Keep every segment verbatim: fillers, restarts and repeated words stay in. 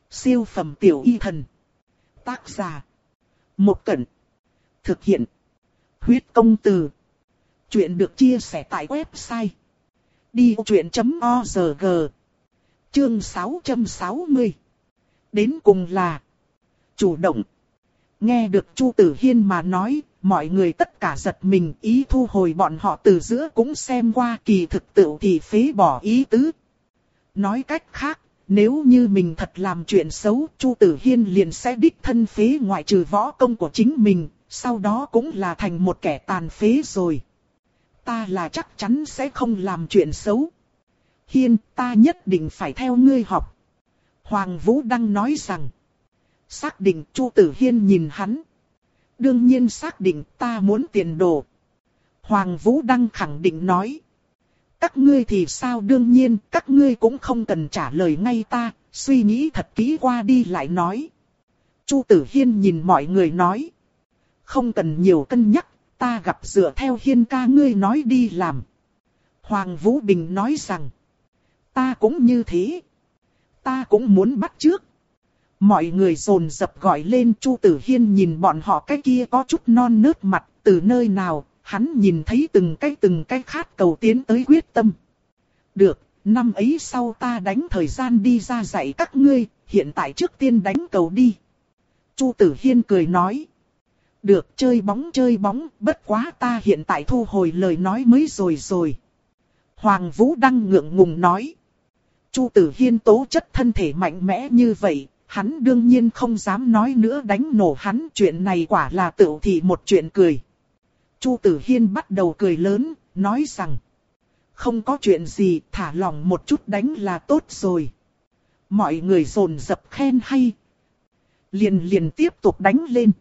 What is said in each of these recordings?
Siêu phẩm tiểu y thần. Tác giả. Một Cẩn. Thực hiện. Huyết công từ. Chuyện được chia sẻ tại website đi vô chuyện chấm org. Chương sáu trăm sáu mươi. Đến cùng là chủ động. Nghe được Chu Tử Hiên mà nói, mọi người tất cả giật mình, ý thu hồi bọn họ từ giữa cũng xem qua, kỳ thực tựu thì phế bỏ ý tứ. Nói cách khác, nếu như mình thật làm chuyện xấu, Chu Tử Hiên liền sẽ đích thân phế ngoại trừ võ công của chính mình, sau đó cũng là thành một kẻ tàn phế rồi. Ta là chắc chắn sẽ không làm chuyện xấu. Hiên, ta nhất định phải theo ngươi học. Hoàng Vũ Đăng nói rằng. Xác định. Chu Tử Hiên nhìn hắn. Đương nhiên xác định, ta muốn tiền đồ. Hoàng Vũ Đăng khẳng định nói. Các ngươi thì sao? Đương nhiên, các ngươi cũng không cần trả lời ngay ta, suy nghĩ thật kỹ qua đi lại nói. Chu Tử Hiên nhìn mọi người nói. Không cần nhiều cân nhắc, ta gặp dựa theo Hiên ca ngươi nói đi làm. Hoàng Vũ Bình nói rằng. Ta cũng như thế. Ta cũng muốn bắt chước. Mọi người dồn dập gọi lên. Chu Tử Hiên nhìn bọn họ cái kia có chút non nớt mặt, từ nơi nào, hắn nhìn thấy từng cái từng cái khát cầu tiến tới quyết tâm. Được, năm ấy sau ta đánh thời gian đi ra dạy các ngươi, hiện tại trước tiên đánh cầu đi. Chu Tử Hiên cười nói. Được, chơi bóng chơi bóng, bất quá ta hiện tại thu hồi lời nói mới rồi rồi. Hoàng Vũ Đăng ngượng ngùng nói. Chu Tử Hiên tố chất thân thể mạnh mẽ như vậy, hắn đương nhiên không dám nói nữa đánh nổ hắn. Chuyện này quả là tựu thị một chuyện cười. Chu Tử Hiên bắt đầu cười lớn, nói rằng. Không có chuyện gì, thả lỏng một chút đánh là tốt rồi. Mọi người dồn dập khen hay. Liền liền tiếp tục đánh lên.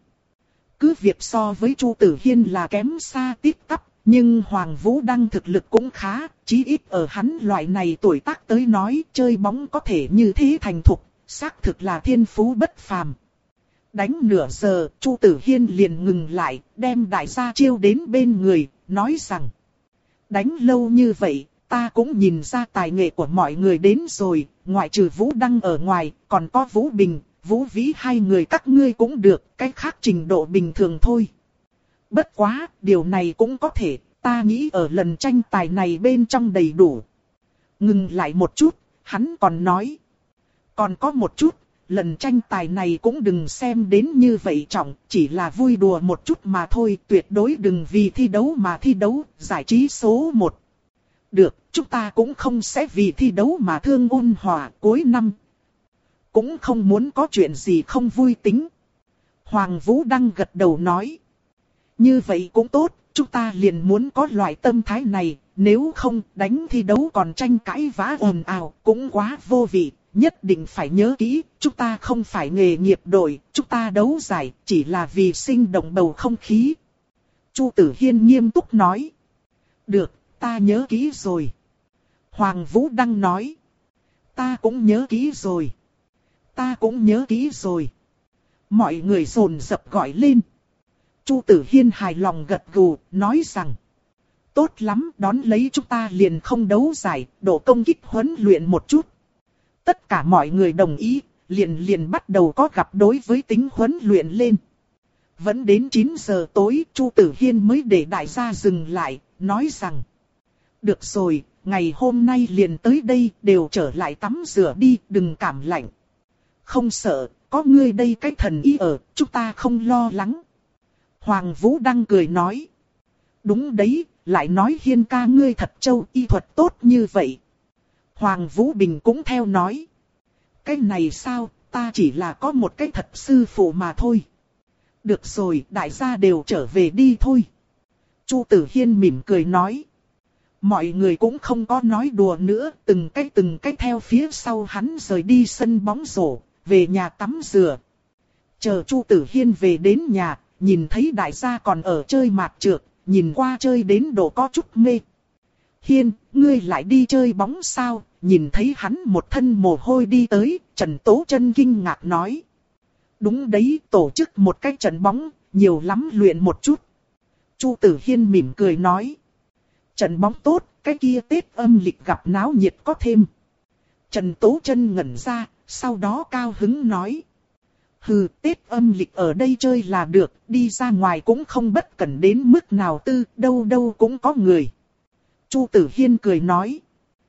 Cứ việc so với Chu Tử Hiên là kém xa tít tắp, nhưng Hoàng Vũ Đăng thực lực cũng khá, chí ít ở hắn loại này tuổi tác tới nói chơi bóng có thể như thế thành thục, xác thực là thiên phú bất phàm. Đánh nửa giờ, Chu Tử Hiên liền ngừng lại, đem đại gia chiêu đến bên người, nói rằng. Đánh lâu như vậy, ta cũng nhìn ra tài nghệ của mọi người đến rồi, ngoại trừ Vũ Đăng ở ngoài, còn có Vũ Bình, Vũ Vĩ hai người các ngươi cũng được, cái khác trình độ bình thường thôi. Bất quá, điều này cũng có thể, ta nghĩ ở lần tranh tài này bên trong đầy đủ. Ngừng lại một chút, hắn còn nói. Còn có một chút, lần tranh tài này cũng đừng xem đến như vậy trọng, chỉ là vui đùa một chút mà thôi, tuyệt đối đừng vì thi đấu mà thi đấu, giải trí số một. Được, chúng ta cũng không sẽ vì thi đấu mà thương ôn hòa cuối năm. Cũng không muốn có chuyện gì không vui tính. Hoàng Vũ Đăng gật đầu nói. Như vậy cũng tốt, chúng ta liền muốn có loại tâm thái này, nếu không đánh thi đấu còn tranh cãi vã ồn ào, cũng quá vô vị. Nhất định phải nhớ kỹ, chúng ta không phải nghề nghiệp đội, chúng ta đấu giải, chỉ là vì sinh động bầu không khí. Chu Tử Hiên nghiêm túc nói. Được, ta nhớ kỹ rồi. Hoàng Vũ Đăng nói. Ta cũng nhớ kỹ rồi. Ta cũng nhớ kỹ rồi. Mọi người dồn dập gọi lên. Chu Tử Hiên hài lòng gật gù, nói rằng. Tốt lắm, đón lấy chúng ta liền không đấu giải, độ công kích huấn luyện một chút. Tất cả mọi người đồng ý, liền liền bắt đầu có gặp đối với tính huấn luyện lên. Vẫn đến chín giờ tối, Chu Tử Hiên mới để đại gia dừng lại, nói rằng. Được rồi, ngày hôm nay liền tới đây, đều trở lại tắm rửa đi, đừng cảm lạnh. Không sợ, có ngươi đây cái thần y ở, chúng ta không lo lắng. Hoàng Vũ Đăng cười nói. Đúng đấy, lại nói Hiên ca ngươi thật châu y thuật tốt như vậy. Hoàng Vũ Bình cũng theo nói. Cái này sao, ta chỉ là có một cái thật sư phụ mà thôi. Được rồi, đại gia đều trở về đi thôi. Chu Tử Hiên mỉm cười nói. Mọi người cũng không có nói đùa nữa, từng cái từng cái theo phía sau hắn rời đi sân bóng rổ, về nhà tắm rửa. Chờ Chu Tử Hiên về đến nhà, nhìn thấy đại gia còn ở chơi mạt trược, nhìn qua chơi đến độ có chút mê. Hiên, ngươi lại đi chơi bóng sao? Nhìn thấy hắn một thân mồ hôi đi tới, Trần Tố Chân kinh ngạc nói. Đúng đấy, tổ chức một cái trận bóng, nhiều lắm luyện một chút. Chu Tử Hiên mỉm cười nói. Trận bóng tốt, cái kia Tết âm lịch gặp náo nhiệt có thêm. Trần Tố Chân ngẩn ra, sau đó cao hứng nói. Hừ, Tết âm lịch ở đây chơi là được, đi ra ngoài cũng không bất cẩn đến mức nào tư, đâu đâu cũng có người. Chu Tử Hiên cười nói.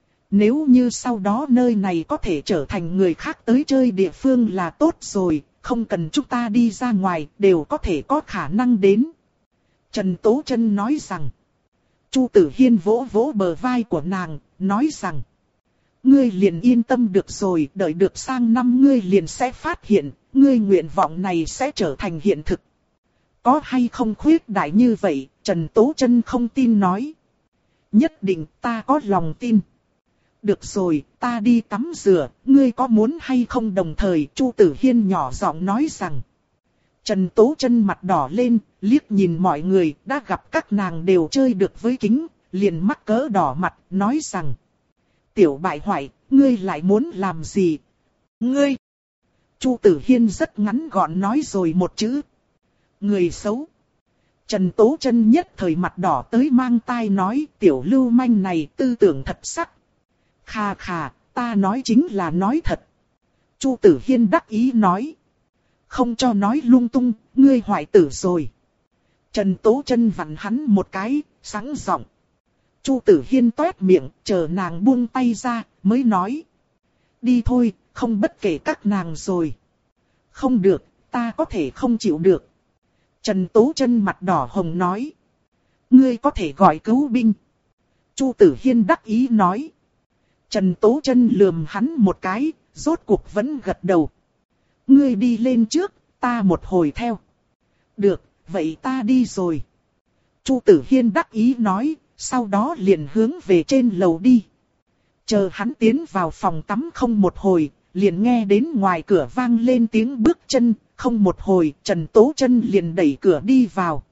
Nếu như sau đó nơi này có thể trở thành người khác tới chơi địa phương là tốt rồi, không cần chúng ta đi ra ngoài, đều có thể có khả năng đến. Trần Tố Trân nói rằng. Chu Tử Hiên vỗ vỗ bờ vai của nàng, nói rằng. Ngươi liền yên tâm được rồi, đợi được sang năm ngươi liền sẽ phát hiện, ngươi nguyện vọng này sẽ trở thành hiện thực. Có hay không khuyết đại như vậy, Trần Tố Trân không tin nói. Nhất định ta có lòng tin. Được rồi, ta đi tắm rửa, ngươi có muốn hay không đồng thời, Chu Tử Hiên nhỏ giọng nói rằng. Trần Tố Trân mặt đỏ lên, liếc nhìn mọi người, đã gặp các nàng đều chơi được với kính, liền mắc cỡ đỏ mặt, nói rằng. Tiểu bại hoại, ngươi lại muốn làm gì? Ngươi! Chu Tử Hiên rất ngắn gọn nói rồi một chữ. Người xấu. Trần Tố Trân nhất thời mặt đỏ tới mang tai nói tiểu lưu manh này tư tưởng thật sắc. Khà khà, ta nói chính là nói thật. Chu Tử Hiên đắc ý nói. Không cho nói lung tung, ngươi hoại tử rồi. Trần Tố Trân vặn hắn một cái, sẵn giọng. Chu Tử Hiên toét miệng, chờ nàng buông tay ra, mới nói. Đi thôi, không bất kể các nàng rồi. Không được, ta có thể không chịu được. Trần Tố Trân mặt đỏ hồng nói. Ngươi có thể gọi cứu binh. Chu Tử Hiên đắc ý nói. Trần Tố Trân lườm hắn một cái, rốt cuộc vẫn gật đầu. Ngươi đi lên trước, ta một hồi theo. Được, vậy ta đi rồi. Chu Tử Hiên đắc ý nói, sau đó liền hướng về trên lầu đi. Chờ hắn tiến vào phòng tắm không một hồi, liền nghe đến ngoài cửa vang lên tiếng bước chân, không một hồi, Trần Tố Trân liền đẩy cửa đi vào.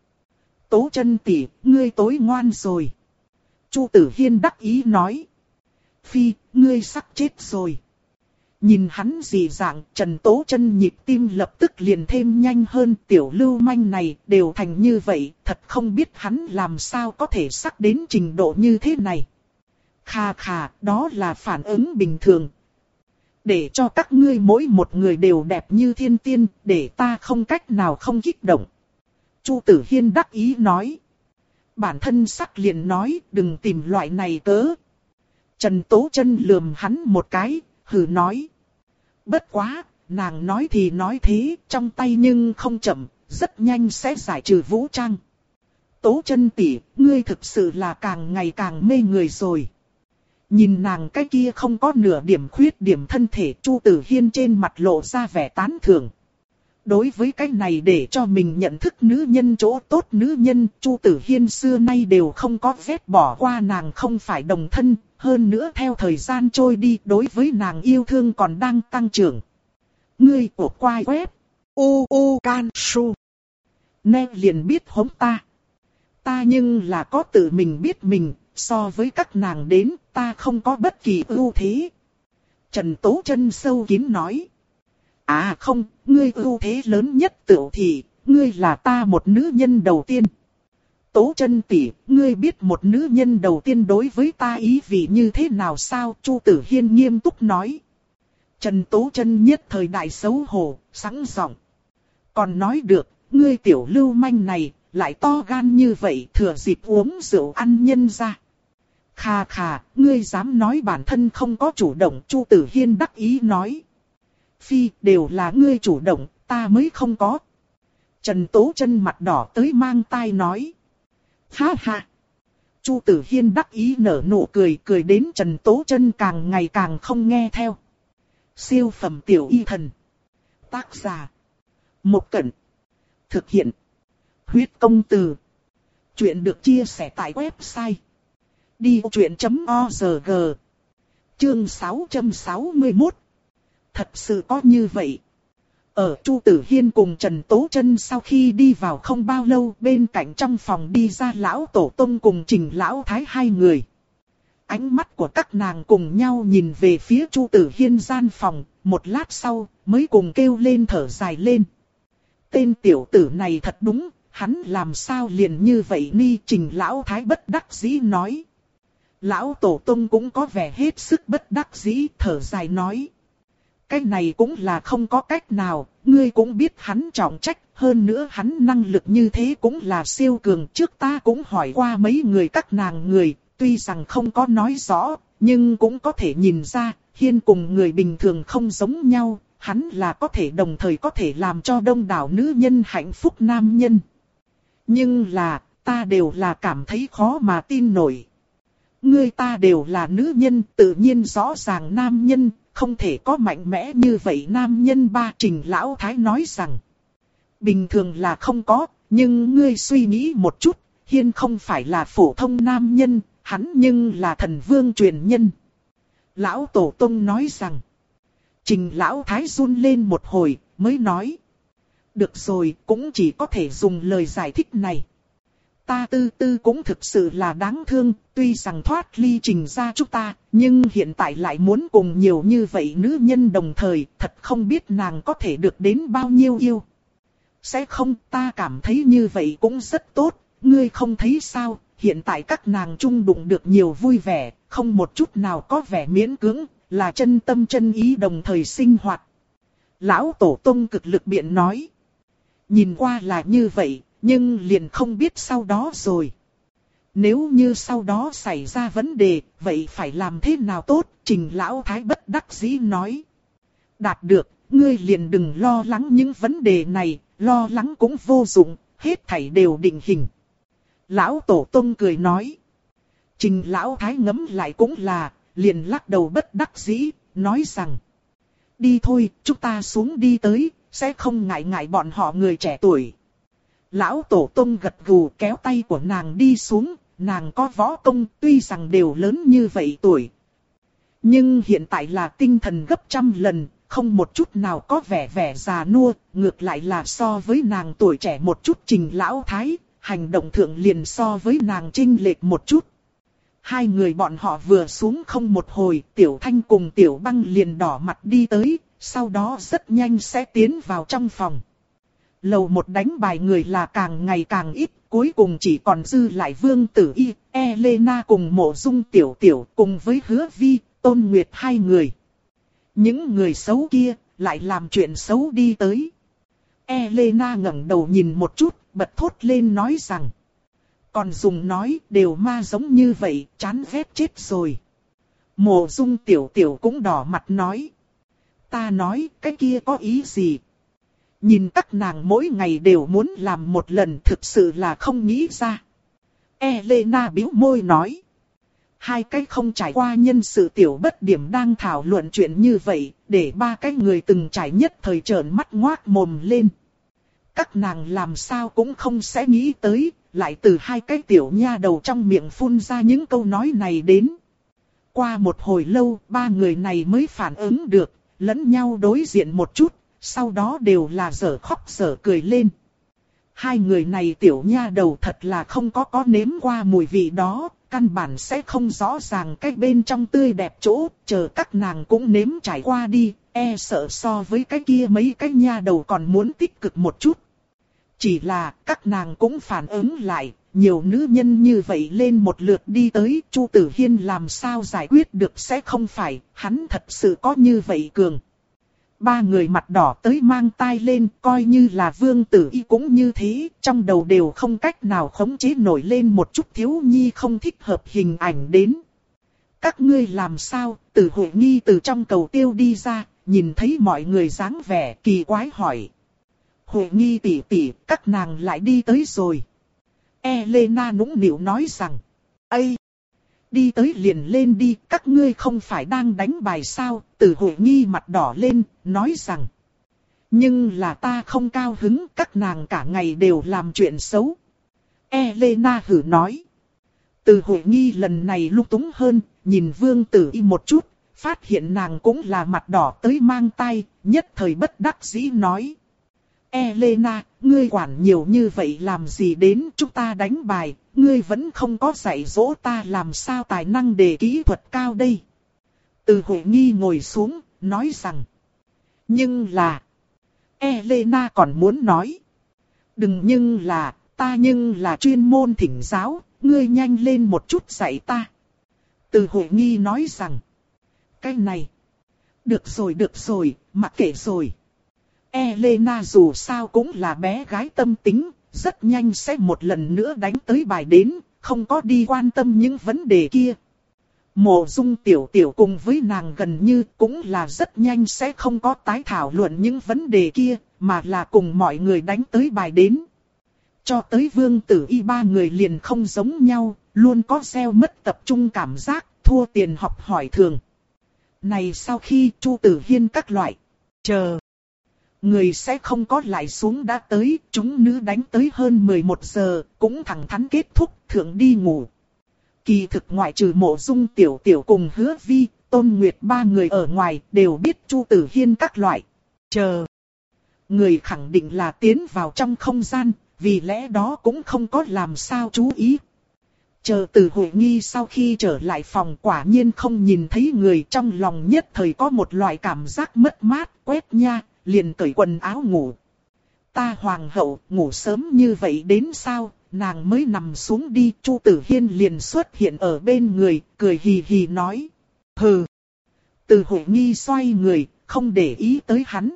Tố Trân tỷ, ngươi tối ngoan rồi. Chu Tử Hiên đắc ý nói. Phi, ngươi sắp chết rồi. Nhìn hắn dị dạng, Trần Tố Trân nhịp tim lập tức liền thêm nhanh hơn. Tiểu lưu manh này đều thành như vậy, thật không biết hắn làm sao có thể sắc đến trình độ như thế này. Khà khà, đó là phản ứng bình thường. Để cho các ngươi mỗi một người đều đẹp như thiên tiên, để ta không cách nào không kích động. Chu Tử Hiên đắc ý nói. Bản thân sắc liền nói, đừng tìm loại này cớ. Trần Tố Trân lườm hắn một cái, hừ nói. Bất quá, nàng nói thì nói thế, trong tay nhưng không chậm, rất nhanh sẽ giải trừ vũ trang. Tố Trân tỷ, ngươi thực sự là càng ngày càng mê người rồi. Nhìn nàng cái kia không có nửa điểm khuyết điểm thân thể, Chu Tử Hiên trên mặt lộ ra vẻ tán thưởng. Đối với cái này để cho mình nhận thức nữ nhân chỗ tốt nữ nhân, Chu Tử Hiên xưa nay đều không có vết bỏ qua nàng không phải đồng thân, hơn nữa theo thời gian trôi đi đối với nàng yêu thương còn đang tăng trưởng. Ngươi của quai web, u u can su, nè liền biết hống ta. Ta nhưng là có tự mình biết mình, so với các nàng đến, ta không có bất kỳ ưu thế. Trần Tố Trân sâu kín nói. À không, ngươi ưu thế lớn nhất tựu thì, ngươi là ta một nữ nhân đầu tiên. Tố Trân tỷ, ngươi biết một nữ nhân đầu tiên đối với ta ý vị như thế nào sao? Chu Tử Hiên nghiêm túc nói. Trần Tố Trân nhất thời đại xấu hổ, sẵn giọng. Còn nói được, ngươi tiểu lưu manh này, lại to gan như vậy thừa dịp uống rượu ăn nhân ra. Khà khà, ngươi dám nói bản thân không có chủ động, Chu Tử Hiên đắc ý nói. Phi, đều là ngươi chủ động, ta mới không có. Trần Tố Trân mặt đỏ tới mang tai nói. Ha ha. Chu Tử Hiên đắc ý nở nụ cười, cười đến Trần Tố Trân càng ngày càng không nghe theo. Siêu phẩm tiểu y thần. Tác giả. Một Cẩn. Thực hiện. Huyết công từ. Chuyện được chia sẻ tại website. đi ô chuyện chấm org. Chương sáu trăm sáu mươi mốt. Thật sự có như vậy. Ở Chu Tử Hiên cùng Trần Tố Trân sau khi đi vào không bao lâu, bên cạnh trong phòng đi ra lão tổ tông cùng Trình lão thái hai người. Ánh mắt của các nàng cùng nhau nhìn về phía Chu Tử Hiên gian phòng, một lát sau mới cùng kêu lên thở dài lên. Tên tiểu tử này thật đúng, hắn làm sao liền như vậy ni, Trình lão thái bất đắc dĩ nói. Lão tổ tông cũng có vẻ hết sức bất đắc dĩ, thở dài nói. cái này cũng là không có cách nào, ngươi cũng biết hắn trọng trách, hơn nữa hắn năng lực như thế cũng là siêu cường. Trước ta cũng hỏi qua mấy người các nàng người, tuy rằng không có nói rõ, nhưng cũng có thể nhìn ra, Hiên cùng người bình thường không giống nhau, hắn là có thể đồng thời có thể làm cho đông đảo nữ nhân hạnh phúc nam nhân. Nhưng là, ta đều là cảm thấy khó mà tin nổi. Ngươi ta đều là nữ nhân, tự nhiên rõ ràng nam nhân, không thể có mạnh mẽ như vậy nam nhân. Ba Trình Lão Thái nói rằng, bình thường là không có, nhưng ngươi suy nghĩ một chút, Hiên không phải là phổ thông nam nhân, hắn nhưng là thần vương truyền nhân. Lão Tổ Tông nói rằng, Trình Lão Thái run lên một hồi, mới nói, được rồi, cũng chỉ có thể dùng lời giải thích này. Ta tư tư cũng thực sự là đáng thương, tuy rằng thoát ly Trình gia chúng ta, nhưng hiện tại lại muốn cùng nhiều như vậy nữ nhân đồng thời, thật không biết nàng có thể được đến bao nhiêu yêu. Sẽ không, ta cảm thấy như vậy cũng rất tốt, ngươi không thấy sao, hiện tại các nàng chung đụng được nhiều vui vẻ, không một chút nào có vẻ miễn cưỡng, là chân tâm chân ý đồng thời sinh hoạt. Lão Tổ Tông cực lực biện nói, nhìn qua là như vậy, nhưng liền không biết sau đó rồi. Nếu như sau đó xảy ra vấn đề, vậy phải làm thế nào tốt? Trình Lão Thái bất đắc dĩ nói. Đạt được, ngươi liền đừng lo lắng những vấn đề này, lo lắng cũng vô dụng, hết thảy đều định hình. Lão Tổ Tông cười nói. Trình Lão Thái ngẫm lại cũng là, liền lắc đầu bất đắc dĩ, nói rằng. Đi thôi, chúng ta xuống đi tới, sẽ không ngại ngại bọn họ người trẻ tuổi. Lão Tổ Tông gật gù kéo tay của nàng đi xuống, nàng có võ công tuy rằng đều lớn như vậy tuổi. Nhưng hiện tại là tinh thần gấp trăm lần, không một chút nào có vẻ vẻ già nua, ngược lại là so với nàng tuổi trẻ một chút. Trình Lão Thái, hành động thượng liền so với nàng chênh lệch một chút. Hai người bọn họ vừa xuống không một hồi, Tiểu Thanh cùng Tiểu Băng liền đỏ mặt đi tới, sau đó rất nhanh sẽ tiến vào trong phòng. Lầu một đánh bài người là càng ngày càng ít, cuối cùng chỉ còn dư lại Vương Tử Y, Elena cùng Mộ Dung Tiểu Tiểu cùng với Hứa Vi, Tôn Nguyệt hai người. Những người xấu kia lại làm chuyện xấu đi tới. Elena ngẩng đầu nhìn một chút, bật thốt lên nói rằng. Còn dùng nói đều ma giống như vậy, chán ghét chết rồi. Mộ Dung Tiểu Tiểu cũng đỏ mặt nói. Ta nói cái kia có ý gì? Nhìn các nàng mỗi ngày đều muốn làm một lần, thực sự là không nghĩ ra. Elena bĩu môi nói. Hai cái không trải qua nhân sự tiểu bất điểm đang thảo luận chuyện như vậy, để ba cái người từng trải nhất thời trợn mắt ngoác mồm lên. Các nàng làm sao cũng không sẽ nghĩ tới, lại từ hai cái tiểu nha đầu trong miệng phun ra những câu nói này đến. Qua một hồi lâu, ba người này mới phản ứng được, lẫn nhau đối diện một chút. Sau đó đều là dở khóc dở cười lên. Hai người này tiểu nha đầu thật là không có có nếm qua mùi vị đó, căn bản sẽ không rõ ràng cái bên trong tươi đẹp chỗ, chờ các nàng cũng nếm trải qua đi, e sợ so với cái kia mấy cái nha đầu còn muốn tích cực một chút. Chỉ là các nàng cũng phản ứng lại, nhiều nữ nhân như vậy lên một lượt đi tới, Chu Tử Hiên làm sao giải quyết được sẽ không phải, hắn thật sự có như vậy cường. Ba người mặt đỏ tới mang tai lên, coi như là Vương Tử Y cũng như thế, trong đầu đều không cách nào khống chế nổi lên một chút thiếu nhi không thích hợp hình ảnh đến. Các ngươi làm sao? Từ Huệ Nghi từ trong cầu tiêu đi ra, nhìn thấy mọi người dáng vẻ kỳ quái hỏi. Huệ Nghi tỷ tỷ, các nàng lại đi tới rồi. Elena nũng nịu nói rằng, Ây! Đi tới liền lên đi, các ngươi không phải đang đánh bài sao? Từ Huệ Nghi mặt đỏ lên, nói rằng. Nhưng là ta không cao hứng, các nàng cả ngày đều làm chuyện xấu. Elena hử nói. Từ Huệ Nghi lần này lung túng hơn, nhìn Vương Tử Y một chút, phát hiện nàng cũng là mặt đỏ tới mang tai, nhất thời bất đắc dĩ nói. Elena, ngươi quản nhiều như vậy làm gì đến chúng ta đánh bài, ngươi vẫn không có dạy dỗ ta làm sao tài năng đề kỹ thuật cao đây. Từ Huệ Nghi ngồi xuống, nói rằng. Nhưng là... Elena còn muốn nói. Đừng nhưng là, ta nhưng là chuyên môn thỉnh giáo, ngươi nhanh lên một chút dạy ta. Từ Huệ Nghi nói rằng. Cái này... Được rồi được rồi, mặc kệ rồi. Elena dù sao cũng là bé gái tâm tính, rất nhanh sẽ một lần nữa đánh tới bài đến, không có đi quan tâm những vấn đề kia. Mộ Dung tiểu tiểu cùng với nàng gần như cũng là rất nhanh sẽ không có tái thảo luận những vấn đề kia, mà là cùng mọi người đánh tới bài đến. Cho tới Vương Tử Y ba người liền không giống nhau, luôn có gieo mất tập trung cảm giác, thua tiền học hỏi thường. Này sau khi Chu Tử Hiên các loại, chờ. Người sẽ không có lại xuống đã tới, chúng nữ đánh tới hơn mười một giờ, cũng thẳng thắn kết thúc, thượng đi ngủ. Kỳ thực ngoại trừ Mộ Dung tiểu tiểu cùng Hứa Vi, Tôn Nguyệt ba người ở ngoài đều biết Chu Tử Hiên các loại, chờ. Người khẳng định là tiến vào trong không gian, vì lẽ đó cũng không có làm sao chú ý. Chờ từ hội nghi sau khi trở lại phòng quả nhiên không nhìn thấy người, trong lòng nhất thời có một loại cảm giác mất mát, quét nha, liền cởi quần áo ngủ. Ta hoàng hậu, ngủ sớm như vậy đến sao, nàng mới nằm xuống đi, Chu Tử Hiên liền xuất hiện ở bên người, cười hì hì nói. Hừ. Từ hội nghi xoay người, không để ý tới hắn.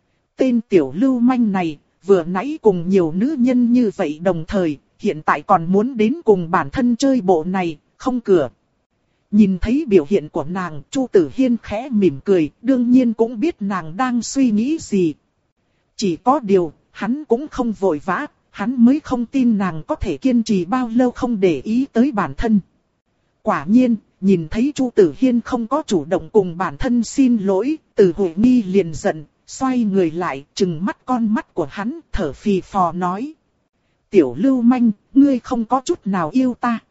Tên tiểu lưu manh này, vừa nãy cùng nhiều nữ nhân như vậy đồng thời, hiện tại còn muốn đến cùng bản thân chơi bộ này, không cửa. Nhìn thấy biểu hiện của nàng, Chu Tử Hiên khẽ mỉm cười, đương nhiên cũng biết nàng đang suy nghĩ gì. Chỉ có điều, hắn cũng không vội vã, hắn mới không tin nàng có thể kiên trì bao lâu không để ý tới bản thân. Quả nhiên, nhìn thấy Chu Tử Hiên không có chủ động cùng bản thân xin lỗi, Từ Hội Nghi liền giận, xoay người lại, trừng mắt con mắt của hắn, thở phì phò nói. Tiểu lưu manh, ngươi không có chút nào yêu ta.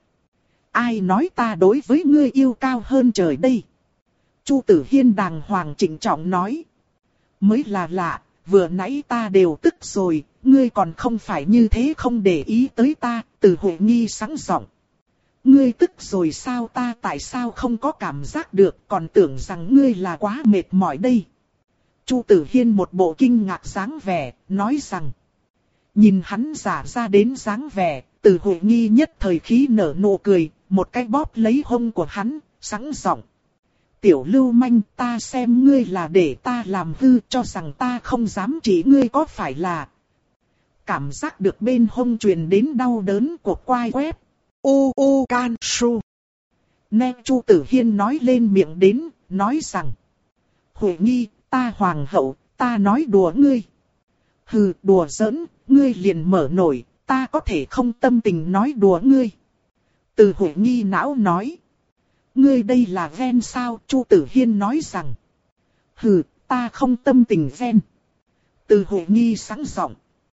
Ai nói ta đối với ngươi yêu cao hơn trời đây? Chu Tử Hiên đàng hoàng trịnh trọng nói. Mới là lạ, vừa nãy ta đều tức rồi, ngươi còn không phải như thế không để ý tới ta, Từ Hội Nghi sáng giọng. Ngươi tức rồi sao, ta tại sao không có cảm giác được, còn tưởng rằng ngươi là quá mệt mỏi đây. Chu Tử Hiên một bộ kinh ngạc dáng vẻ, nói rằng. Nhìn hắn giả ra đến dáng vẻ, Từ Hội Nghi nhất thời khí nở nụ cười, một cái bóp lấy hông của hắn, sẵn giọng. Tiểu lưu manh, ta xem ngươi là để ta làm hư, cho rằng ta không dám chỉ ngươi có phải là. Cảm giác được bên hông truyền đến đau đớn của quai quét. U u can su. Nghe Chu Tử Hiên nói lên miệng đến, nói rằng. Hội Nghi, ta hoàng hậu, ta nói đùa ngươi. Hừ, đùa giỡn, ngươi liền mở nổi, ta có thể không tâm tình nói đùa ngươi. Từ Hội Nghi não nói. Ngươi đây là ven sao? Chu Tử Hiên nói rằng. Hừ, ta không tâm tình ven. Từ Hội Nghi sẵn giọng.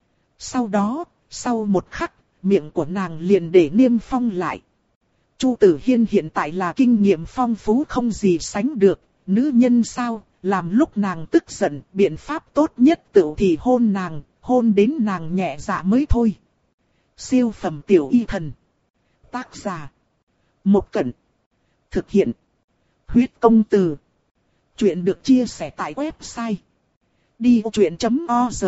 Sau đó, sau một khắc, miệng của nàng liền để niêm phong lại. Chu Tử Hiên hiện tại là kinh nghiệm phong phú không gì sánh được, nữ nhân sao, làm lúc nàng tức giận, biện pháp tốt nhất tự thì hôn nàng, hôn đến nàng nhẹ dạ mới thôi. Siêu phẩm tiểu y thần. Tác giả. Một Cẩn. Thực hiện. Huyết công từ. Chuyện được chia sẻ tại website. đi vô chuyện chấm org.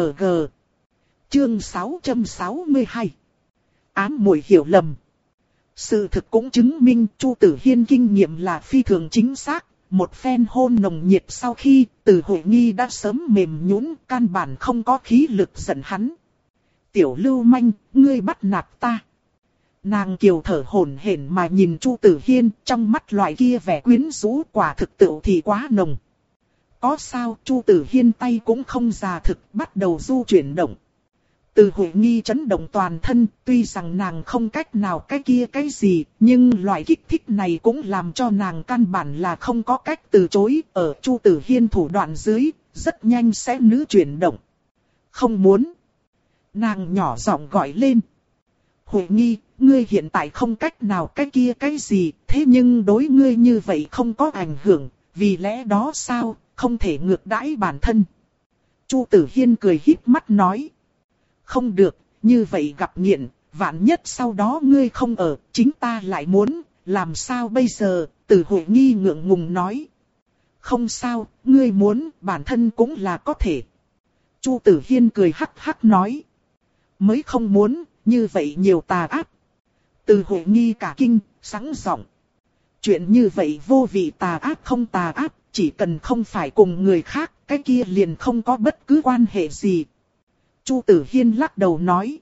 Chương sáu trăm sáu mươi hai. Ám muội hiểu lầm. Sự thực cũng chứng minh Chu Tử Hiên kinh nghiệm là phi thường chính xác. Một phen hôn nồng nhiệt sau khi Từ Hội Nghi đã sớm mềm nhũn, căn bản không có khí lực giận hắn. Tiểu lưu manh, ngươi bắt nạt ta. Nàng kiều thở hổn hển mà nhìn Chu Tử Hiên, trong mắt loại kia vẻ quyến rũ quả thực tự thì quá nồng. Có sao, Chu Tử Hiên tay cũng không già thực, bắt đầu du chuyển động. Từ Hội Nghi chấn động toàn thân, tuy rằng nàng không cách nào cái kia cái gì, nhưng loại kích thích này cũng làm cho nàng căn bản là không có cách từ chối, ở Chu Tử Hiên thủ đoạn dưới, rất nhanh sẽ nữ chuyển động. Không muốn. Nàng nhỏ giọng gọi lên. Hội Nghi, ngươi hiện tại không cách nào cái kia cái gì, thế nhưng đối ngươi như vậy không có ảnh hưởng, vì lẽ đó sao, không thể ngược đãi bản thân. Chu Tử Hiên cười híp mắt nói. Không được, như vậy gặp nghiện, vạn nhất sau đó ngươi không ở, chính ta lại muốn, làm sao bây giờ, Từ Hội Nghi ngượng ngùng nói. Không sao, ngươi muốn, bản thân cũng là có thể. Chu Tử Hiên cười hắc hắc nói. Mới không muốn, như vậy nhiều tà ác. Từ Hội Nghi cả kinh, sẵn giọng. Chuyện như vậy vô vị tà ác không tà ác, chỉ cần không phải cùng người khác, cái kia liền không có bất cứ quan hệ gì. Chu Tử Hiên lắc đầu nói.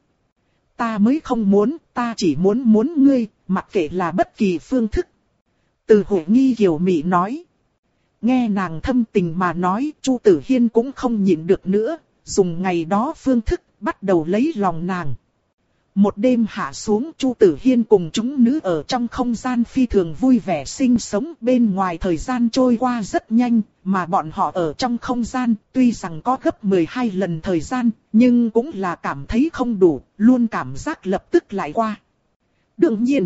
Ta mới không muốn, ta chỉ muốn muốn ngươi, mặc kệ là bất kỳ phương thức. Từ Huệ Nghi hiểu mị nói. Nghe nàng thâm tình mà nói, Chu Tử Hiên cũng không nhịn được nữa, dùng ngày đó phương thức, bắt đầu lấy lòng nàng. Một đêm hạ xuống, Chu Tử Hiên cùng chúng nữ ở trong không gian phi thường vui vẻ sinh sống, bên ngoài thời gian trôi qua rất nhanh, mà bọn họ ở trong không gian, tuy rằng có gấp mười hai lần thời gian, nhưng cũng là cảm thấy không đủ, luôn cảm giác lập tức lại qua. Đương nhiên,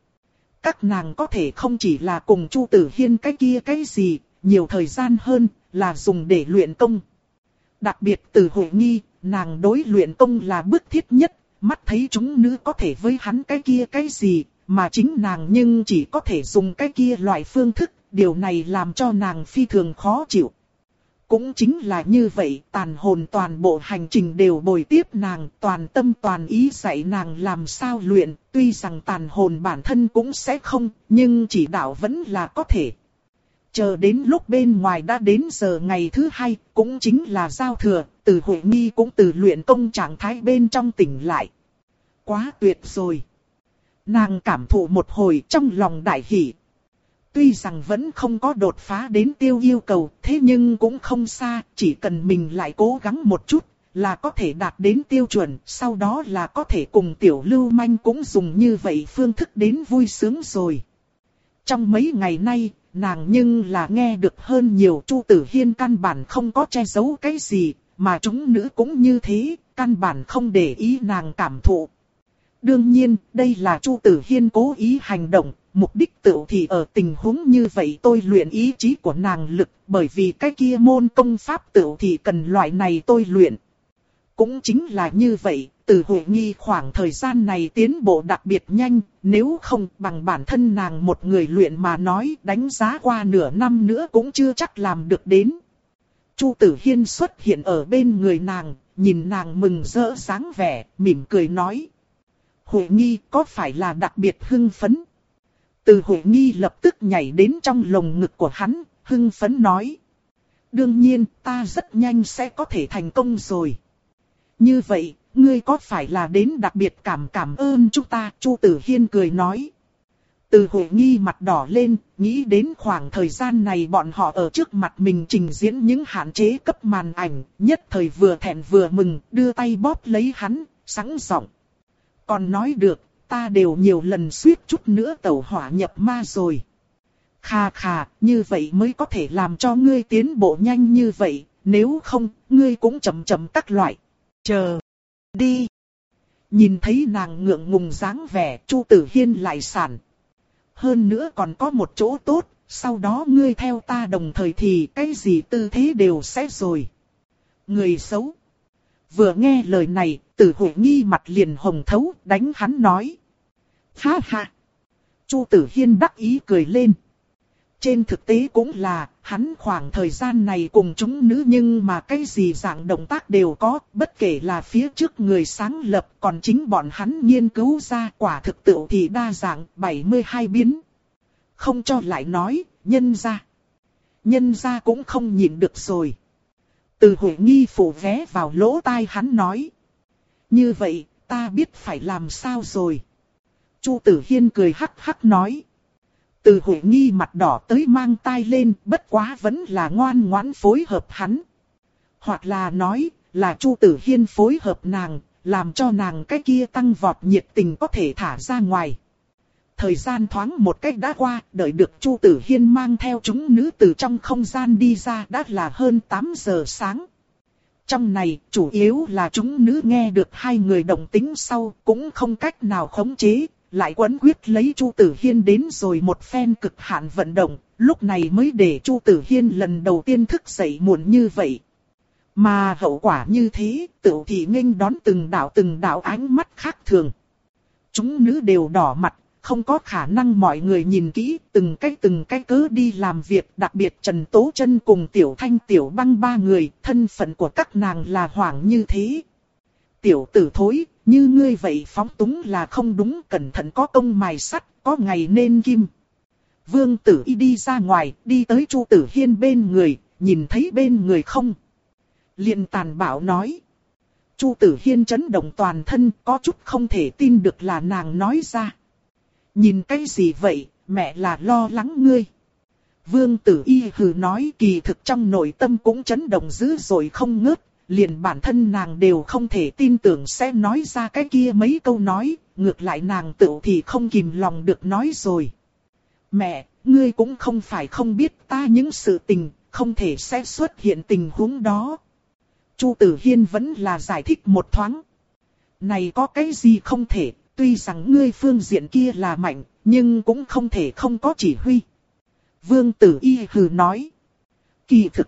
các nàng có thể không chỉ là cùng Chu Tử Hiên cái kia cái gì, nhiều thời gian hơn, là dùng để luyện công. Đặc biệt từ Huệ Nghi, nàng đối luyện công là bức thiết nhất. Mắt thấy chúng nữ có thể với hắn cái kia cái gì, mà chính nàng nhưng chỉ có thể dùng cái kia loại phương thức, điều này làm cho nàng phi thường khó chịu. Cũng chính là như vậy, tàn hồn toàn bộ hành trình đều bồi tiếp nàng, toàn tâm toàn ý dạy nàng làm sao luyện, tuy rằng tàn hồn bản thân cũng sẽ không, nhưng chỉ đạo vẫn là có thể. Chờ đến lúc bên ngoài đã đến giờ ngày thứ hai, cũng chính là giao thừa, từ Huệ Nghi cũng từ luyện công trạng thái bên trong tỉnh lại. Quá tuyệt rồi. Nàng cảm thụ một hồi trong lòng đại hỉ. Tuy rằng vẫn không có đột phá đến tiêu yêu cầu, thế nhưng cũng không xa, chỉ cần mình lại cố gắng một chút, là có thể đạt đến tiêu chuẩn, sau đó là có thể cùng tiểu lưu manh cũng dùng như vậy phương thức đến vui sướng rồi. Trong mấy ngày nay, nàng nhưng là nghe được hơn nhiều. Chu Tử Hiên căn bản không có che giấu cái gì, mà chúng nữ cũng như thế, căn bản không để ý nàng cảm thụ. Đương nhiên, đây là Chu Tử Hiên cố ý hành động, mục đích tựu thì ở tình huống như vậy tôi luyện ý chí của nàng lực, bởi vì cái kia môn công pháp tựu thì cần loại này tôi luyện. Cũng chính là như vậy, từ Huệ Nghi khoảng thời gian này tiến bộ đặc biệt nhanh, nếu không bằng bản thân nàng một người luyện mà nói, đánh giá qua nửa năm nữa cũng chưa chắc làm được đến. Chu Tử Hiên xuất hiện ở bên người nàng, nhìn nàng mừng rỡ dáng vẻ, mỉm cười nói. Huệ Nghi có phải là đặc biệt hưng phấn? Từ Huệ Nghi lập tức nhảy đến trong lồng ngực của hắn, hưng phấn nói. Đương nhiên, ta rất nhanh sẽ có thể thành công rồi. Như vậy, ngươi có phải là đến đặc biệt cảm cảm ơn chúng ta? Chu Tử Hiên cười nói. Từ Huệ Nghi mặt đỏ lên, nghĩ đến khoảng thời gian này bọn họ ở trước mặt mình trình diễn những hạn chế cấp màn ảnh, nhất thời vừa thẹn vừa mừng, đưa tay bóp lấy hắn, sẵn giọng. Còn nói được, ta đều nhiều lần suýt chút nữa tẩu hỏa nhập ma rồi. Khà khà, như vậy mới có thể làm cho ngươi tiến bộ nhanh như vậy, nếu không, ngươi cũng chậm chậm các loại. Chờ đi. Nhìn thấy nàng ngượng ngùng dáng vẻ, Chu Tử Hiên lại sản. Hơn nữa còn có một chỗ tốt, sau đó ngươi theo ta đồng thời thì cái gì tư thế đều sẽ rồi. Người xấu. Vừa nghe lời này, Tử Huệ Nghi mặt liền hồng thấu, đánh hắn nói. Ha ha. Chu Tử Hiên đắc ý cười lên. Trên thực tế cũng là, hắn khoảng thời gian này cùng chúng nữ nhưng mà cái gì dạng động tác đều có, bất kể là phía trước người sáng lập còn chính bọn hắn nghiên cứu ra quả thực tựu thì đa dạng bảy mươi hai biến. Không cho lại nói, nhân ra. Nhân ra cũng không nhịn được rồi. Từ Huệ Nghi phủ ghé vào lỗ tai hắn nói. Như vậy, ta biết phải làm sao rồi. Chu Tử Hiên cười hắc hắc nói. Từ Huệ Nghi mặt đỏ tới mang tai lên, bất quá vẫn là ngoan ngoãn phối hợp hắn. Hoặc là nói, là Chu Tử Hiên phối hợp nàng, làm cho nàng cái kia tăng vọt nhiệt tình có thể thả ra ngoài. Thời gian thoáng một cách đã qua, đợi được Chu Tử Hiên mang theo chúng nữ từ trong không gian đi ra đã là hơn tám giờ sáng. Trong này, chủ yếu là chúng nữ nghe được hai người động tính sau, cũng không cách nào khống chế, lại quấn quyết lấy Chu Tử Hiên đến rồi một phen cực hạn vận động, lúc này mới để Chu Tử Hiên lần đầu tiên thức dậy muộn như vậy. Mà hậu quả như thế, tự thì nghênh đón từng đạo từng đạo ánh mắt khác thường. Chúng nữ đều đỏ mặt. Không có khả năng mọi người nhìn kỹ từng cái từng cái cớ đi làm việc, đặc biệt Trần Tố Chân cùng Tiểu Thanh Tiểu Băng ba người, thân phận của các nàng là hoảng như thế. Tiểu tử thối, như ngươi vậy phóng túng là không đúng, cẩn thận có công mài sắt, có ngày nên kim. Vương Tử Y đi ra ngoài, đi tới Chu Tử Hiên bên người, nhìn thấy bên người không. Liền tàn bạo nói. Chu Tử Hiên chấn động toàn thân, có chút không thể tin được là nàng nói ra. Nhìn cái gì vậy, mẹ là lo lắng ngươi. Vương Tử Y hừ nói, kỳ thực trong nội tâm cũng chấn động dữ dội không ngớt, liền bản thân nàng đều không thể tin tưởng sẽ nói ra cái kia mấy câu nói, ngược lại nàng tự thì không kìm lòng được nói rồi. Mẹ, ngươi cũng không phải không biết ta những sự tình, không thể sẽ xuất hiện tình huống đó. Chu Tử Hiên vẫn là giải thích một thoáng. Này có cái gì không thể, tuy rằng ngươi phương diện kia là mạnh, nhưng cũng không thể không có chỉ huy. Vương Tử Y hừ nói. Kỳ thực.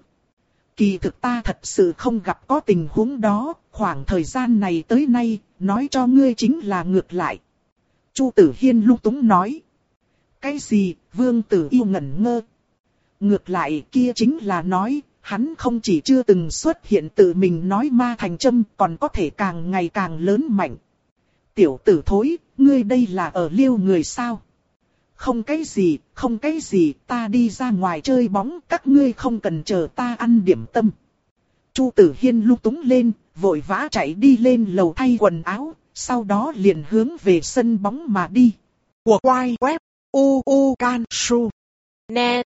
Kỳ thực ta thật sự không gặp có tình huống đó, khoảng thời gian này tới nay, nói cho ngươi chính là ngược lại. Chu Tử Hiên lung túng nói. Cái gì, Vương Tử Y ngẩn ngơ. Ngược lại kia chính là nói, hắn không chỉ chưa từng xuất hiện tự mình nói ma thành châm, còn có thể càng ngày càng lớn mạnh. Tiểu tử thối, ngươi đây là ở liêu người sao? Không cái gì, không cái gì, ta đi ra ngoài chơi bóng, các ngươi không cần chờ ta ăn điểm tâm. Chu Tử Hiên lung túng lên, vội vã chạy đi lên lầu thay quần áo, sau đó liền hướng về sân bóng mà đi. Của quay web, u u can su, net.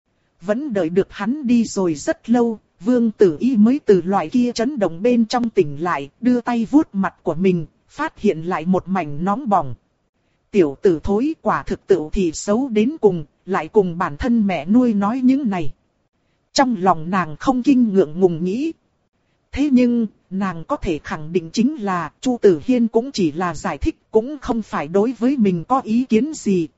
Vẫn đợi được hắn đi rồi rất lâu, Vương Tử Y mới từ loại kia chấn động bên trong tỉnh lại, đưa tay vuốt mặt của mình, phát hiện lại một mảnh nóng bỏng. Tiểu tử thối, quả thực tự thì xấu đến cùng, lại cùng bản thân mẹ nuôi nói những này. Trong lòng nàng không kinh ngượng ngùng nghĩ. Thế nhưng, nàng có thể khẳng định chính là Chu Tử Hiên cũng chỉ là giải thích, cũng không phải đối với mình có ý kiến gì.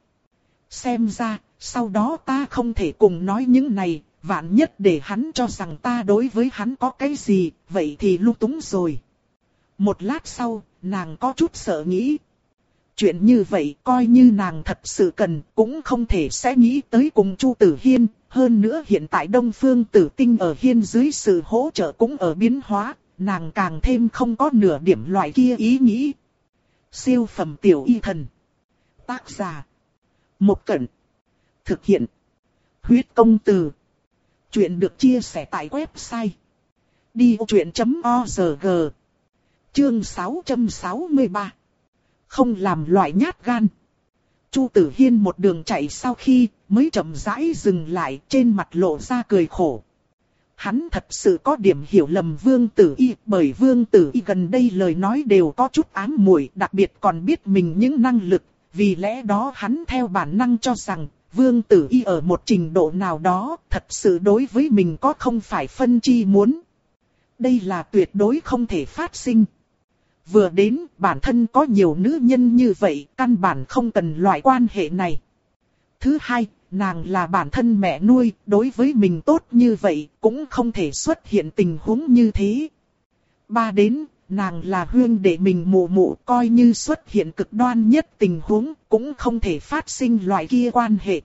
Xem ra, sau đó ta không thể cùng nói những này, vạn nhất để hắn cho rằng ta đối với hắn có cái gì, vậy thì lung túng rồi. Một lát sau, nàng có chút sợ nghĩ. Chuyện như vậy coi như nàng thật sự cần, cũng không thể sẽ nghĩ tới cùng Chu Tử Hiên. Hơn nữa hiện tại Đông Phương Tử Tinh ở Hiên dưới sự hỗ trợ cũng ở biến hóa, nàng càng thêm không có nửa điểm loại kia ý nghĩ. Siêu phẩm tiểu y thần. Tác giả. Một Cẩn. Thực hiện. Huyết công từ. Chuyện được chia sẻ tại website. đi vô chuyện chấm org. Chương sáu trăm sáu mươi ba. Không làm loại nhát gan. Chu Tử Hiên một đường chạy sau khi mới chậm rãi dừng lại, trên mặt lộ ra cười khổ. Hắn thật sự có điểm hiểu lầm Vương Tử Y, bởi Vương Tử Y gần đây lời nói đều có chút ám muội, đặc biệt còn biết mình những năng lực, vì lẽ đó hắn theo bản năng cho rằng Vương Tử Y ở một trình độ nào đó thật sự đối với mình có không phải phân chi muốn. Đây là tuyệt đối không thể phát sinh. Vừa đến, bản thân có nhiều nữ nhân như vậy, căn bản không cần loại quan hệ này. Thứ hai, nàng là bản thân mẹ nuôi, đối với mình tốt như vậy, cũng không thể xuất hiện tình huống như thế. Ba đến, nàng là huyên đệ mình mụ mụ, coi như xuất hiện cực đoan nhất tình huống, cũng không thể phát sinh loại kia quan hệ.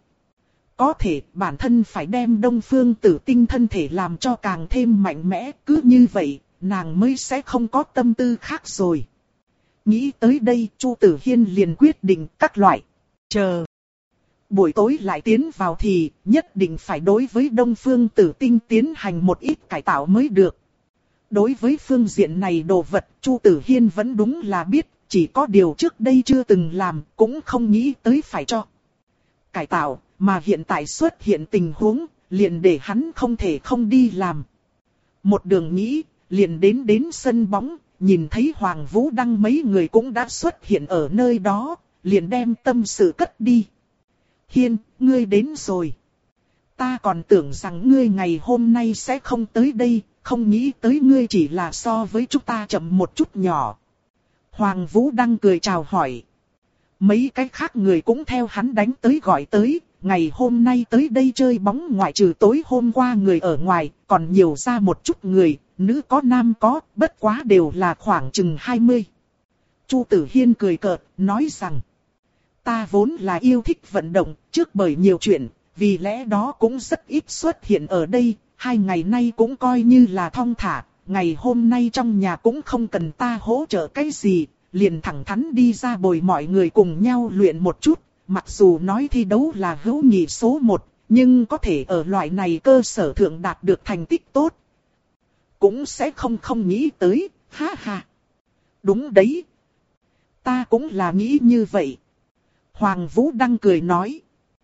Có thể, bản thân phải đem Đông Phương Tử Tinh thân thể làm cho càng thêm mạnh mẽ, cứ như vậy, nàng mới sẽ không có tâm tư khác rồi. Nghĩ tới đây, Chu Tử Hiên liền quyết định các loại. Chờ. Buổi tối lại tiến vào thì nhất định phải đối với Đông Phương Tử Tinh tiến hành một ít cải tạo mới được. Đối với phương diện này đồ vật, Chu Tử Hiên vẫn đúng là biết, chỉ có điều trước đây chưa từng làm, cũng không nghĩ tới phải cho cải tạo, mà hiện tại xuất hiện tình huống, liền để hắn không thể không đi làm. Một đường nghĩ, liền đến đến sân bóng, nhìn thấy Hoàng Vũ Đăng mấy người cũng đã xuất hiện ở nơi đó, liền đem tâm sự cất đi. Hiên, ngươi đến rồi. Ta còn tưởng rằng ngươi ngày hôm nay sẽ không tới đây, không nghĩ tới ngươi chỉ là so với chúng ta chậm một chút nhỏ. Hoàng Vũ Đăng cười chào hỏi. Mấy cái khác người cũng theo hắn đánh tới gọi tới, ngày hôm nay tới đây chơi bóng ngoại trừ tối hôm qua người ở ngoài, còn nhiều ra một chút người, nữ có nam có, bất quá đều là khoảng chừng hai mươi. Chu Tử Hiên cười cợt, nói rằng, ta vốn là yêu thích vận động, trước bởi nhiều chuyện, vì lẽ đó cũng rất ít xuất hiện ở đây, hai ngày nay cũng coi như là thong thả, ngày hôm nay trong nhà cũng không cần ta hỗ trợ cái gì, liền thẳng thắn đi ra bồi mọi người cùng nhau luyện một chút, mặc dù nói thi đấu là hữu nghị số một, nhưng có thể ở loại này cơ sở thượng đạt được thành tích tốt. Cũng sẽ không không nghĩ tới, ha ha. Đúng đấy. Ta cũng là nghĩ như vậy. Hoàng Vũ Đăng cười nói.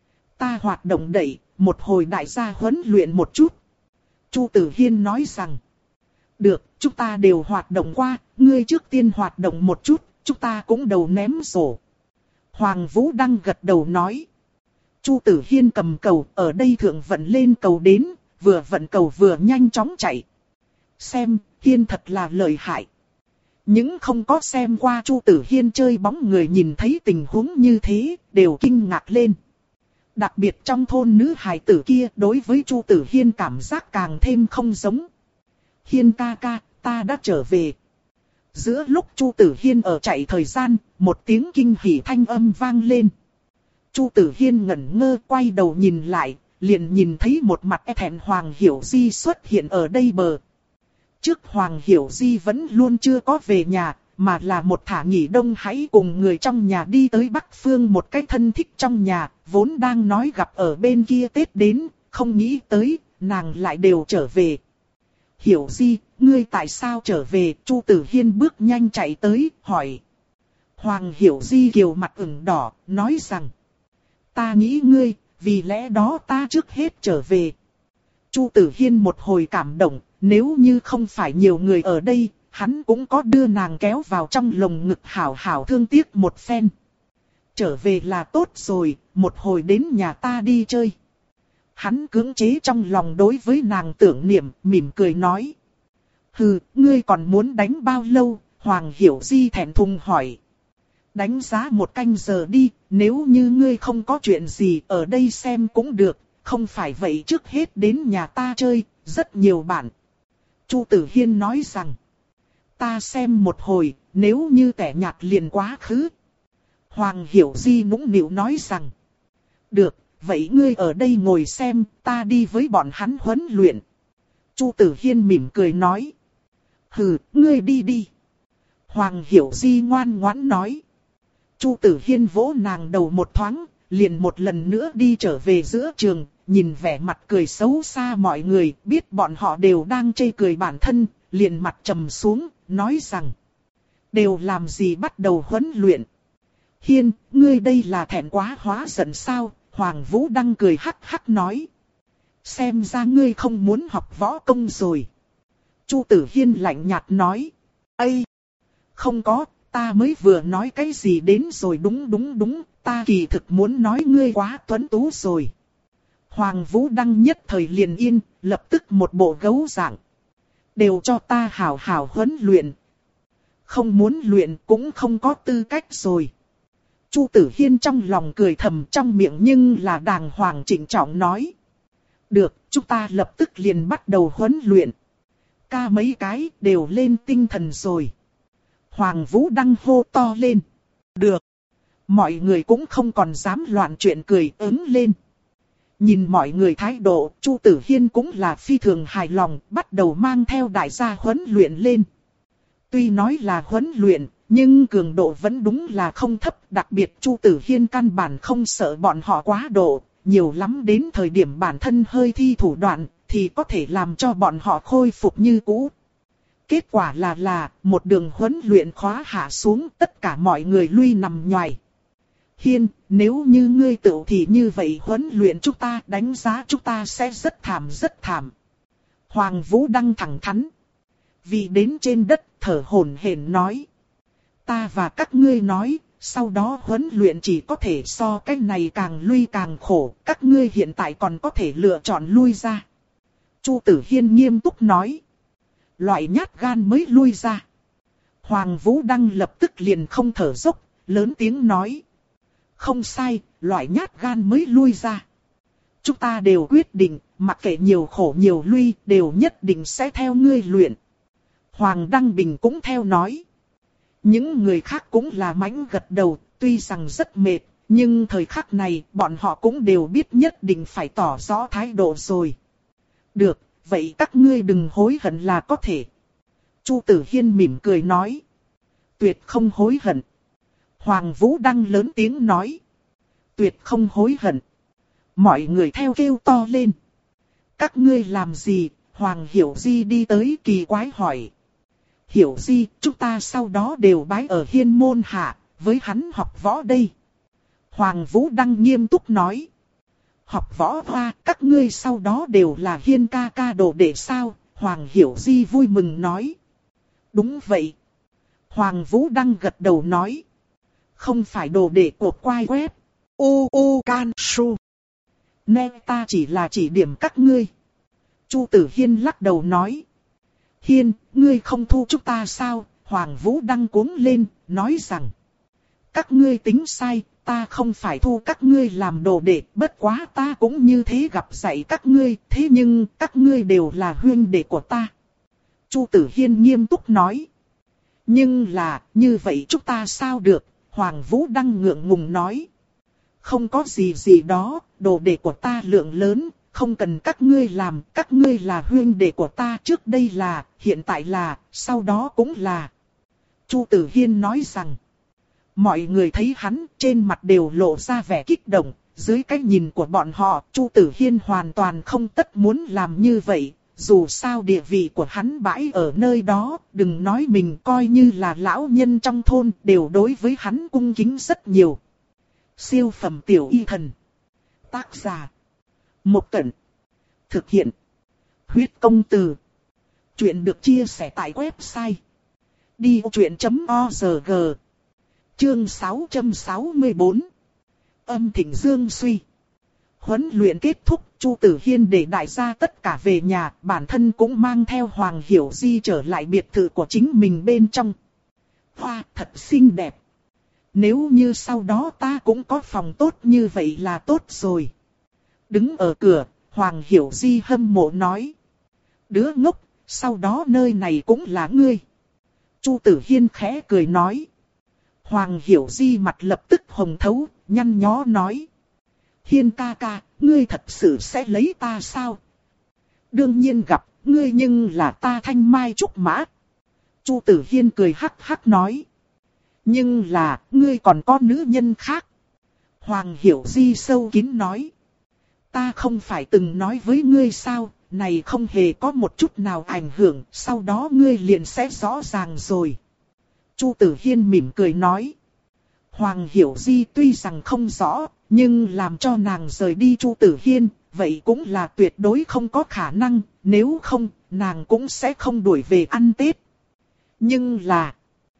Ta hoạt động đẩy, một hồi đại gia huấn luyện một chút. Chu Tử Hiên nói rằng. Được, chúng ta đều hoạt động qua, ngươi trước tiên hoạt động một chút, chúng ta cũng đầu ném rổ. Hoàng Vũ Đăng gật đầu nói. Chu Tử Hiên cầm cầu, ở đây thượng vận lên cầu đến, vừa vận cầu vừa nhanh chóng chạy. Xem, Hiên thật là lợi hại. Những không có xem qua Chu Tử Hiên chơi bóng người nhìn thấy tình huống như thế, đều kinh ngạc lên. Đặc biệt trong thôn nữ hài tử kia đối với Chu Tử Hiên cảm giác càng thêm không giống. Hiên ca ca, ta đã trở về. Giữa lúc Chu Tử Hiên ở chạy thời gian, một tiếng kinh hỉ thanh âm vang lên. Chu Tử Hiên ngẩn ngơ quay đầu nhìn lại, liền nhìn thấy một mặt e thẹn Hoàng Hiểu Di xuất hiện ở đây bờ. Trước Hoàng Hiểu Di vẫn luôn chưa có về nhà, mà là một thả nghỉ đông hãy cùng người trong nhà đi tới Bắc Phương một cái thân thích trong nhà, vốn đang nói gặp ở bên kia Tết đến, không nghĩ tới, nàng lại đều trở về. Hiểu Di, ngươi tại sao trở về? Chu Tử Hiên bước nhanh chạy tới, hỏi. Hoàng Hiểu Di kiều mặt ửng đỏ, nói rằng. Ta nghĩ ngươi, vì lẽ đó ta trước hết trở về. Chu Tử Hiên một hồi cảm động, nếu như không phải nhiều người ở đây, hắn cũng có đưa nàng kéo vào trong lồng ngực hảo hảo thương tiếc một phen. Trở về là tốt rồi, một hồi đến nhà ta đi chơi. Hắn cưỡng chế trong lòng đối với nàng tưởng niệm, mỉm cười nói. Hừ, ngươi còn muốn đánh bao lâu? Hoàng Hiểu Di thẹn thùng hỏi. Đánh giá một canh giờ đi, nếu như ngươi không có chuyện gì ở đây xem cũng được, không phải vậy trước hết đến nhà ta chơi, rất nhiều bạn. Chu Tử Hiên nói rằng, ta xem một hồi, nếu như tẻ nhạt liền quá khứ. Hoàng Hiểu Di nũng nịu nói rằng, được, vậy ngươi ở đây ngồi xem, ta đi với bọn hắn huấn luyện. Chu Tử Hiên mỉm cười nói, hừ, ngươi đi đi. Hoàng Hiểu Di ngoan ngoãn nói. Chu Tử Hiên vỗ nàng đầu một thoáng, liền một lần nữa đi trở về giữa trường, nhìn vẻ mặt cười xấu xa mọi người, biết bọn họ đều đang chê cười bản thân, liền mặt trầm xuống, nói rằng. Đều làm gì bắt đầu huấn luyện? Hiên, ngươi đây là thẹn quá hóa giận sao? Hoàng Vũ Đăng cười hắc hắc nói. Xem ra ngươi không muốn học võ công rồi. Chu Tử Hiên lạnh nhạt nói. Ây! Không có, ta mới vừa nói cái gì đến rồi đúng đúng đúng, ta kỳ thực muốn nói ngươi quá tuấn tú rồi. Hoàng Vũ Đăng nhất thời liền yên, lập tức một bộ gấu dạng. Đều cho ta hảo hảo huấn luyện. Không muốn luyện cũng không có tư cách rồi. Chu Tử Hiên trong lòng cười thầm trong miệng nhưng là đàng hoàng trịnh trọng nói. Được, chúng ta lập tức liền bắt đầu huấn luyện. Ca mấy cái đều lên tinh thần rồi. Hoàng Vũ Đăng hô to lên. Được. Mọi người cũng không còn dám loạn chuyện cười ứng lên. Nhìn mọi người thái độ, Chu Tử Hiên cũng là phi thường hài lòng, bắt đầu mang theo đại gia huấn luyện lên. Tuy nói là huấn luyện, nhưng cường độ vẫn đúng là không thấp, đặc biệt Chu Tử Hiên căn bản không sợ bọn họ quá độ, nhiều lắm đến thời điểm bản thân hơi thi thủ đoạn, thì có thể làm cho bọn họ khôi phục như cũ. Kết quả là là, một đường huấn luyện khóa hạ xuống, tất cả mọi người lui nằm nhoài. Hiên, nếu như ngươi tự thì như vậy huấn luyện chúng ta, đánh giá chúng ta sẽ rất thảm rất thảm. Hoàng Vũ Đăng thẳng thắn. Vì đến trên đất thở hổn hển nói. Ta và các ngươi nói, sau đó huấn luyện chỉ có thể so cái này càng lui càng khổ, các ngươi hiện tại còn có thể lựa chọn lui ra. Chu Tử Hiên nghiêm túc nói. Loại nhát gan mới lui ra. Hoàng Vũ Đăng lập tức liền không thở dốc, lớn tiếng nói. Không sai, loại nhát gan mới lui ra. Chúng ta đều quyết định, mặc kệ nhiều khổ nhiều lui, đều nhất định sẽ theo ngươi luyện. Hoàng Đăng Bình cũng theo nói. Những người khác cũng là mãnh gật đầu, tuy rằng rất mệt, nhưng thời khắc này bọn họ cũng đều biết nhất định phải tỏ rõ thái độ rồi. Được, vậy các ngươi đừng hối hận là có thể. Chu Tử Hiên mỉm cười nói. Tuyệt không hối hận. Hoàng Vũ Đăng lớn tiếng nói. tuyệt không hối hận. Mọi người theo kêu to lên. Các ngươi làm gì? Hoàng Hiểu Di đi tới kỳ quái hỏi. Hiểu Di, chúng ta sau đó đều bái ở Hiên môn hạ, với hắn học võ đây. Hoàng Vũ Đăng nghiêm túc nói. Học võ hoa, các ngươi sau đó đều là Hiên ca ca đồ đệ sao? Hoàng Hiểu Di vui mừng nói. Đúng vậy. Hoàng Vũ Đăng gật đầu nói. Không phải đồ đệ của quai web. U U Can Su. Nên ta chỉ là chỉ điểm các ngươi. Chu Tử Hiên lắc đầu nói. Hiên, ngươi không thu chúng ta sao? Hoàng Vũ Đăng cuống lên, nói rằng. Các ngươi tính sai, ta không phải thu các ngươi làm đồ đệ, bất quá ta cũng như thế gặp dạy các ngươi, thế nhưng các ngươi đều là huynh đệ của ta. Chu Tử Hiên nghiêm túc nói. Nhưng là, như vậy chúng ta sao được? Hoàng Vũ Đăng ngượng ngùng nói. Không có gì gì đó, đồ đệ của ta lượng lớn, không cần các ngươi làm, các ngươi là huynh đệ của ta, trước đây là, hiện tại là, sau đó cũng là. Chu Tử Hiên nói rằng. Mọi người thấy hắn trên mặt đều lộ ra vẻ kích động, dưới cái nhìn của bọn họ, Chu Tử Hiên hoàn toàn không tất muốn làm như vậy, dù sao địa vị của hắn bãi ở nơi đó, đừng nói mình coi như là lão nhân trong thôn, đều đối với hắn cung kính rất nhiều. Siêu phẩm tiểu y thần. Tác giả. Mộc Cẩn. Thực hiện. Huyết công từ. Chuyện được chia sẻ tại website. đi ô chuyện chấm org. Chương sáu trăm sáu mươi tư. Âm Thịnh Dương suy. Huấn luyện kết thúc, Chu Tử Hiên để đại gia tất cả về nhà, bản thân cũng mang theo Hoàng Hiểu Di trở lại biệt thự của chính mình bên trong. Hoa, thật xinh đẹp. Nếu như sau đó ta cũng có phòng tốt như vậy là tốt rồi. Đứng ở cửa, Hoàng Hiểu Di hâm mộ nói. Đứa ngốc, sau đó nơi này cũng là ngươi. Chu Tử Hiên khẽ cười nói. Hoàng Hiểu Di mặt lập tức hồng thấu, nhăn nhó nói. Hiên ca ca, ngươi thật sự sẽ lấy ta sao? Đương nhiên gặp, ngươi nhưng là ta thanh mai trúc mã. Chu Tử Hiên cười hắc hắc nói. Nhưng là, ngươi còn có nữ nhân khác. Hoàng Hiểu Di sâu kín nói. Ta không phải từng nói với ngươi sao, này không hề có một chút nào ảnh hưởng, sau đó ngươi liền sẽ rõ ràng rồi. Chu Tử Hiên mỉm cười nói. Hoàng Hiểu Di tuy rằng không rõ, nhưng làm cho nàng rời đi Chu Tử Hiên, vậy cũng là tuyệt đối không có khả năng, nếu không, nàng cũng sẽ không đuổi về ăn Tết. Nhưng là,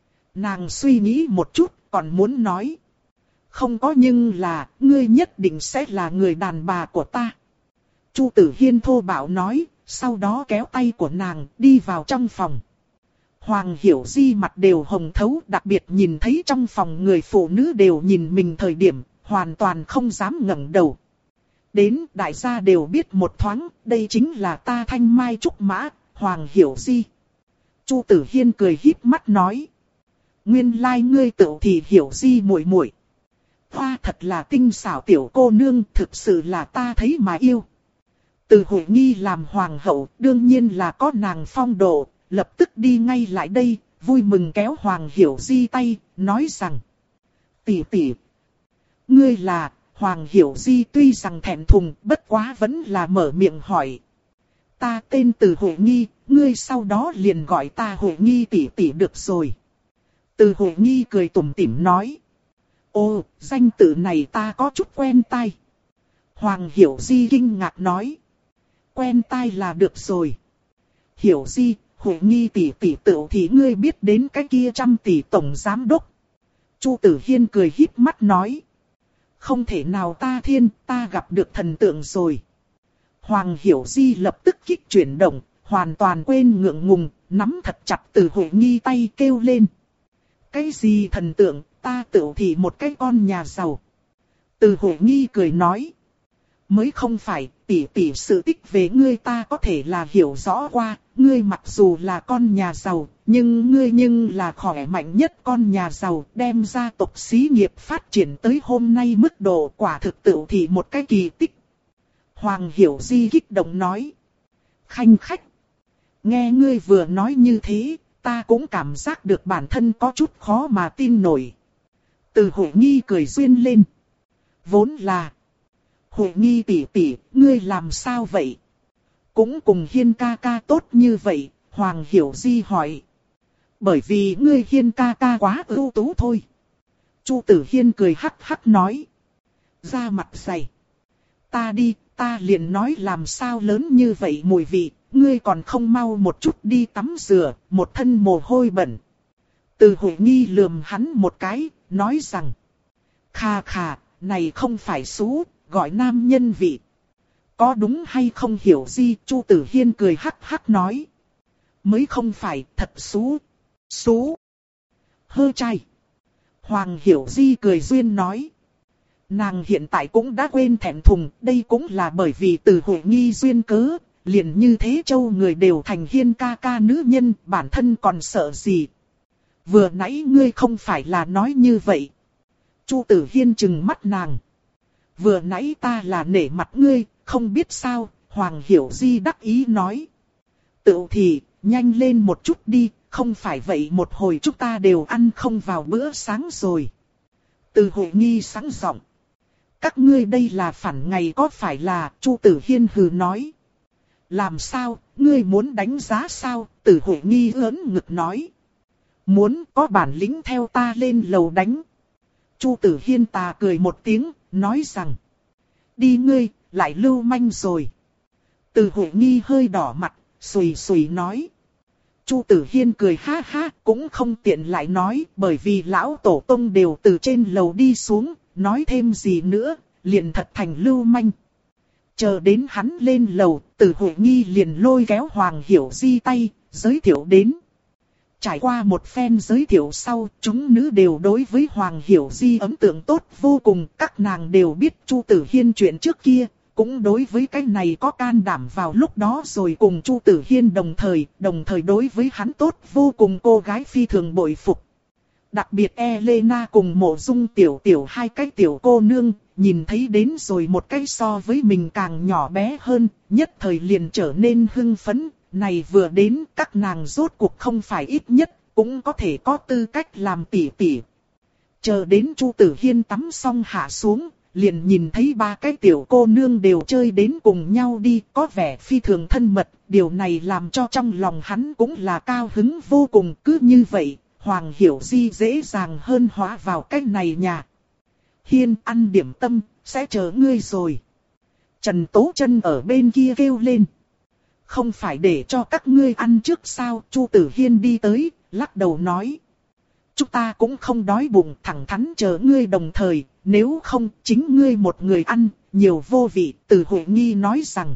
nàng suy nghĩ một chút, còn muốn nói. Không có nhưng là, ngươi nhất định sẽ là người đàn bà của ta. Chu Tử Hiên thô bạo nói, sau đó kéo tay của nàng, đi vào trong phòng. Hoàng Hiểu Di mặt đều hồng thấu, đặc biệt nhìn thấy trong phòng người phụ nữ đều nhìn mình thời điểm, hoàn toàn không dám ngẩng đầu. Đến đại gia đều biết một thoáng, đây chính là ta thanh mai trúc mã, Hoàng Hiểu Di. Chu Tử Hiên cười híp mắt nói. Nguyên lai like ngươi tự thì Hiểu Di muội muội. Hoa thật là tinh xảo tiểu cô nương, thực sự là ta thấy mà yêu. Từ Huệ Nghi làm hoàng hậu, đương nhiên là có nàng phong độ, lập tức đi ngay lại đây, vui mừng kéo Hoàng Hiểu Di tay, nói rằng. Tỷ tỷ, ngươi là, Hoàng Hiểu Di tuy rằng thẹn thùng, bất quá vẫn là mở miệng hỏi. Ta tên Từ Huệ Nghi, ngươi sau đó liền gọi ta Huệ Nghi tỷ tỷ được rồi. Từ Huệ Nghi cười tủm tỉm nói. Ô, danh tự này ta có chút quen tai. Hoàng Hiểu Di kinh ngạc nói. Quen tai là được rồi. Hiểu Di, Huệ Nghi tỷ tỷ tựu thì ngươi biết đến cái kia trăm tỷ tổng giám đốc. Chu Tử Hiên cười híp mắt nói. Không thể nào ta thiên, ta gặp được thần tượng rồi. Hoàng Hiểu Di lập tức kích chuyển động, hoàn toàn quên ngượng ngùng, nắm thật chặt Từ Huệ Nghi tay kêu lên. Cái gì thần tượng, ta tựu thì một cái con nhà giàu. Từ Huệ Nghi cười nói. Mới không phải, tỷ tỷ sự tích về ngươi ta có thể là hiểu rõ qua, ngươi mặc dù là con nhà giàu, nhưng ngươi nhưng là khỏe mạnh nhất con nhà giàu, đem gia tộc xí nghiệp phát triển tới hôm nay mức độ quả thực tựu thì một cái kỳ tích. Hoàng Hiểu Di kích động nói. Khanh khách. Nghe ngươi vừa nói như thế, ta cũng cảm giác được bản thân có chút khó mà tin nổi. Từ Huệ Nghi cười duyên lên. vốn là. Huệ Nghi tỷ tỷ, ngươi làm sao vậy? Cũng cùng Hiên ca ca tốt như vậy, Hoàng Hiểu Di hỏi. Bởi vì ngươi Hiên ca ca quá ưu tú thôi. Chu Tử Hiên cười hắc hắc nói. Ra mặt dày. Ta đi, ta liền nói làm sao lớn như vậy mùi vị, ngươi còn không mau một chút đi tắm rửa, một thân mồ hôi bẩn. Từ Huệ Nghi lườm hắn một cái, nói rằng. Khà khà, này không phải xú, gọi nam nhân vị. Có đúng hay không hiểu gì, Chu Tử Hiên cười hắc hắc nói. Mới không phải, thật xú. Xú. Hơ trai. Hoàng Hiểu Di cười duyên nói. Nàng hiện tại cũng đã quên thẹn thùng, đây cũng là bởi vì từ Huệ Nghi duyên cớ, liền như thế châu người đều thành Hiên ca ca nữ nhân, bản thân còn sợ gì. Vừa nãy ngươi không phải là nói như vậy. Chu Tử Hiên trừng mắt nàng. Vừa nãy ta là nể mặt ngươi, không biết sao, Hoàng Hiểu Di đắc ý nói. Tự thì, nhanh lên một chút đi, không phải vậy một hồi chúng ta đều ăn không vào bữa sáng rồi. Từ Huệ Nghi sáng giọng. Các ngươi đây là phản ngày có phải là, Chu Tử Hiên hừ nói. Làm sao, ngươi muốn đánh giá sao, Từ Huệ Nghi ớn ngực nói. Muốn có bản lĩnh theo ta lên lầu đánh. Chu Tử Hiên tà cười một tiếng, nói rằng. Đi ngươi, lại lưu manh rồi. Từ Huệ Nghi hơi đỏ mặt, xùy xùy nói. Chu Tử Hiên cười ha ha, cũng không tiện lại nói, bởi vì lão tổ tông đều từ trên lầu đi xuống, nói thêm gì nữa, liền thật thành lưu manh. Chờ đến hắn lên lầu, Từ Huệ Nghi liền lôi kéo Hoàng Hiểu Di tay, giới thiệu đến. Trải qua một phen giới thiệu sau, chúng nữ đều đối với Hoàng Hiểu Di ấn tượng tốt vô cùng, các nàng đều biết Chu Tử Hiên chuyện trước kia, cũng đối với cái này có can đảm vào lúc đó rồi cùng Chu Tử Hiên đồng thời, đồng thời đối với hắn tốt vô cùng cô gái phi thường bội phục. Đặc biệt Elena cùng Mộ Dung tiểu tiểu hai cái tiểu cô nương, nhìn thấy đến rồi một cái so với mình càng nhỏ bé hơn, nhất thời liền trở nên hưng phấn. Này vừa đến các nàng rốt cuộc không phải ít nhất, cũng có thể có tư cách làm tỷ tỷ. Chờ đến Chu Tử Hiên tắm xong hạ xuống, liền nhìn thấy ba cái tiểu cô nương đều chơi đến cùng nhau đi, có vẻ phi thường thân mật, điều này làm cho trong lòng hắn cũng là cao hứng vô cùng. Cứ như vậy, Hoàng Hiểu Di dễ dàng hơn hóa vào cái này nhà. Hiên ăn điểm tâm, sẽ chờ ngươi rồi. Trần Tố Chân ở bên kia kêu lên. Không phải để cho các ngươi ăn trước sao? Chu Tử Hiên đi tới, lắc đầu nói. Chúng ta cũng không đói bụng, thẳng thắn chờ ngươi đồng thời, nếu không chính ngươi một người ăn, nhiều vô vị. Từ Huệ Nghi nói rằng.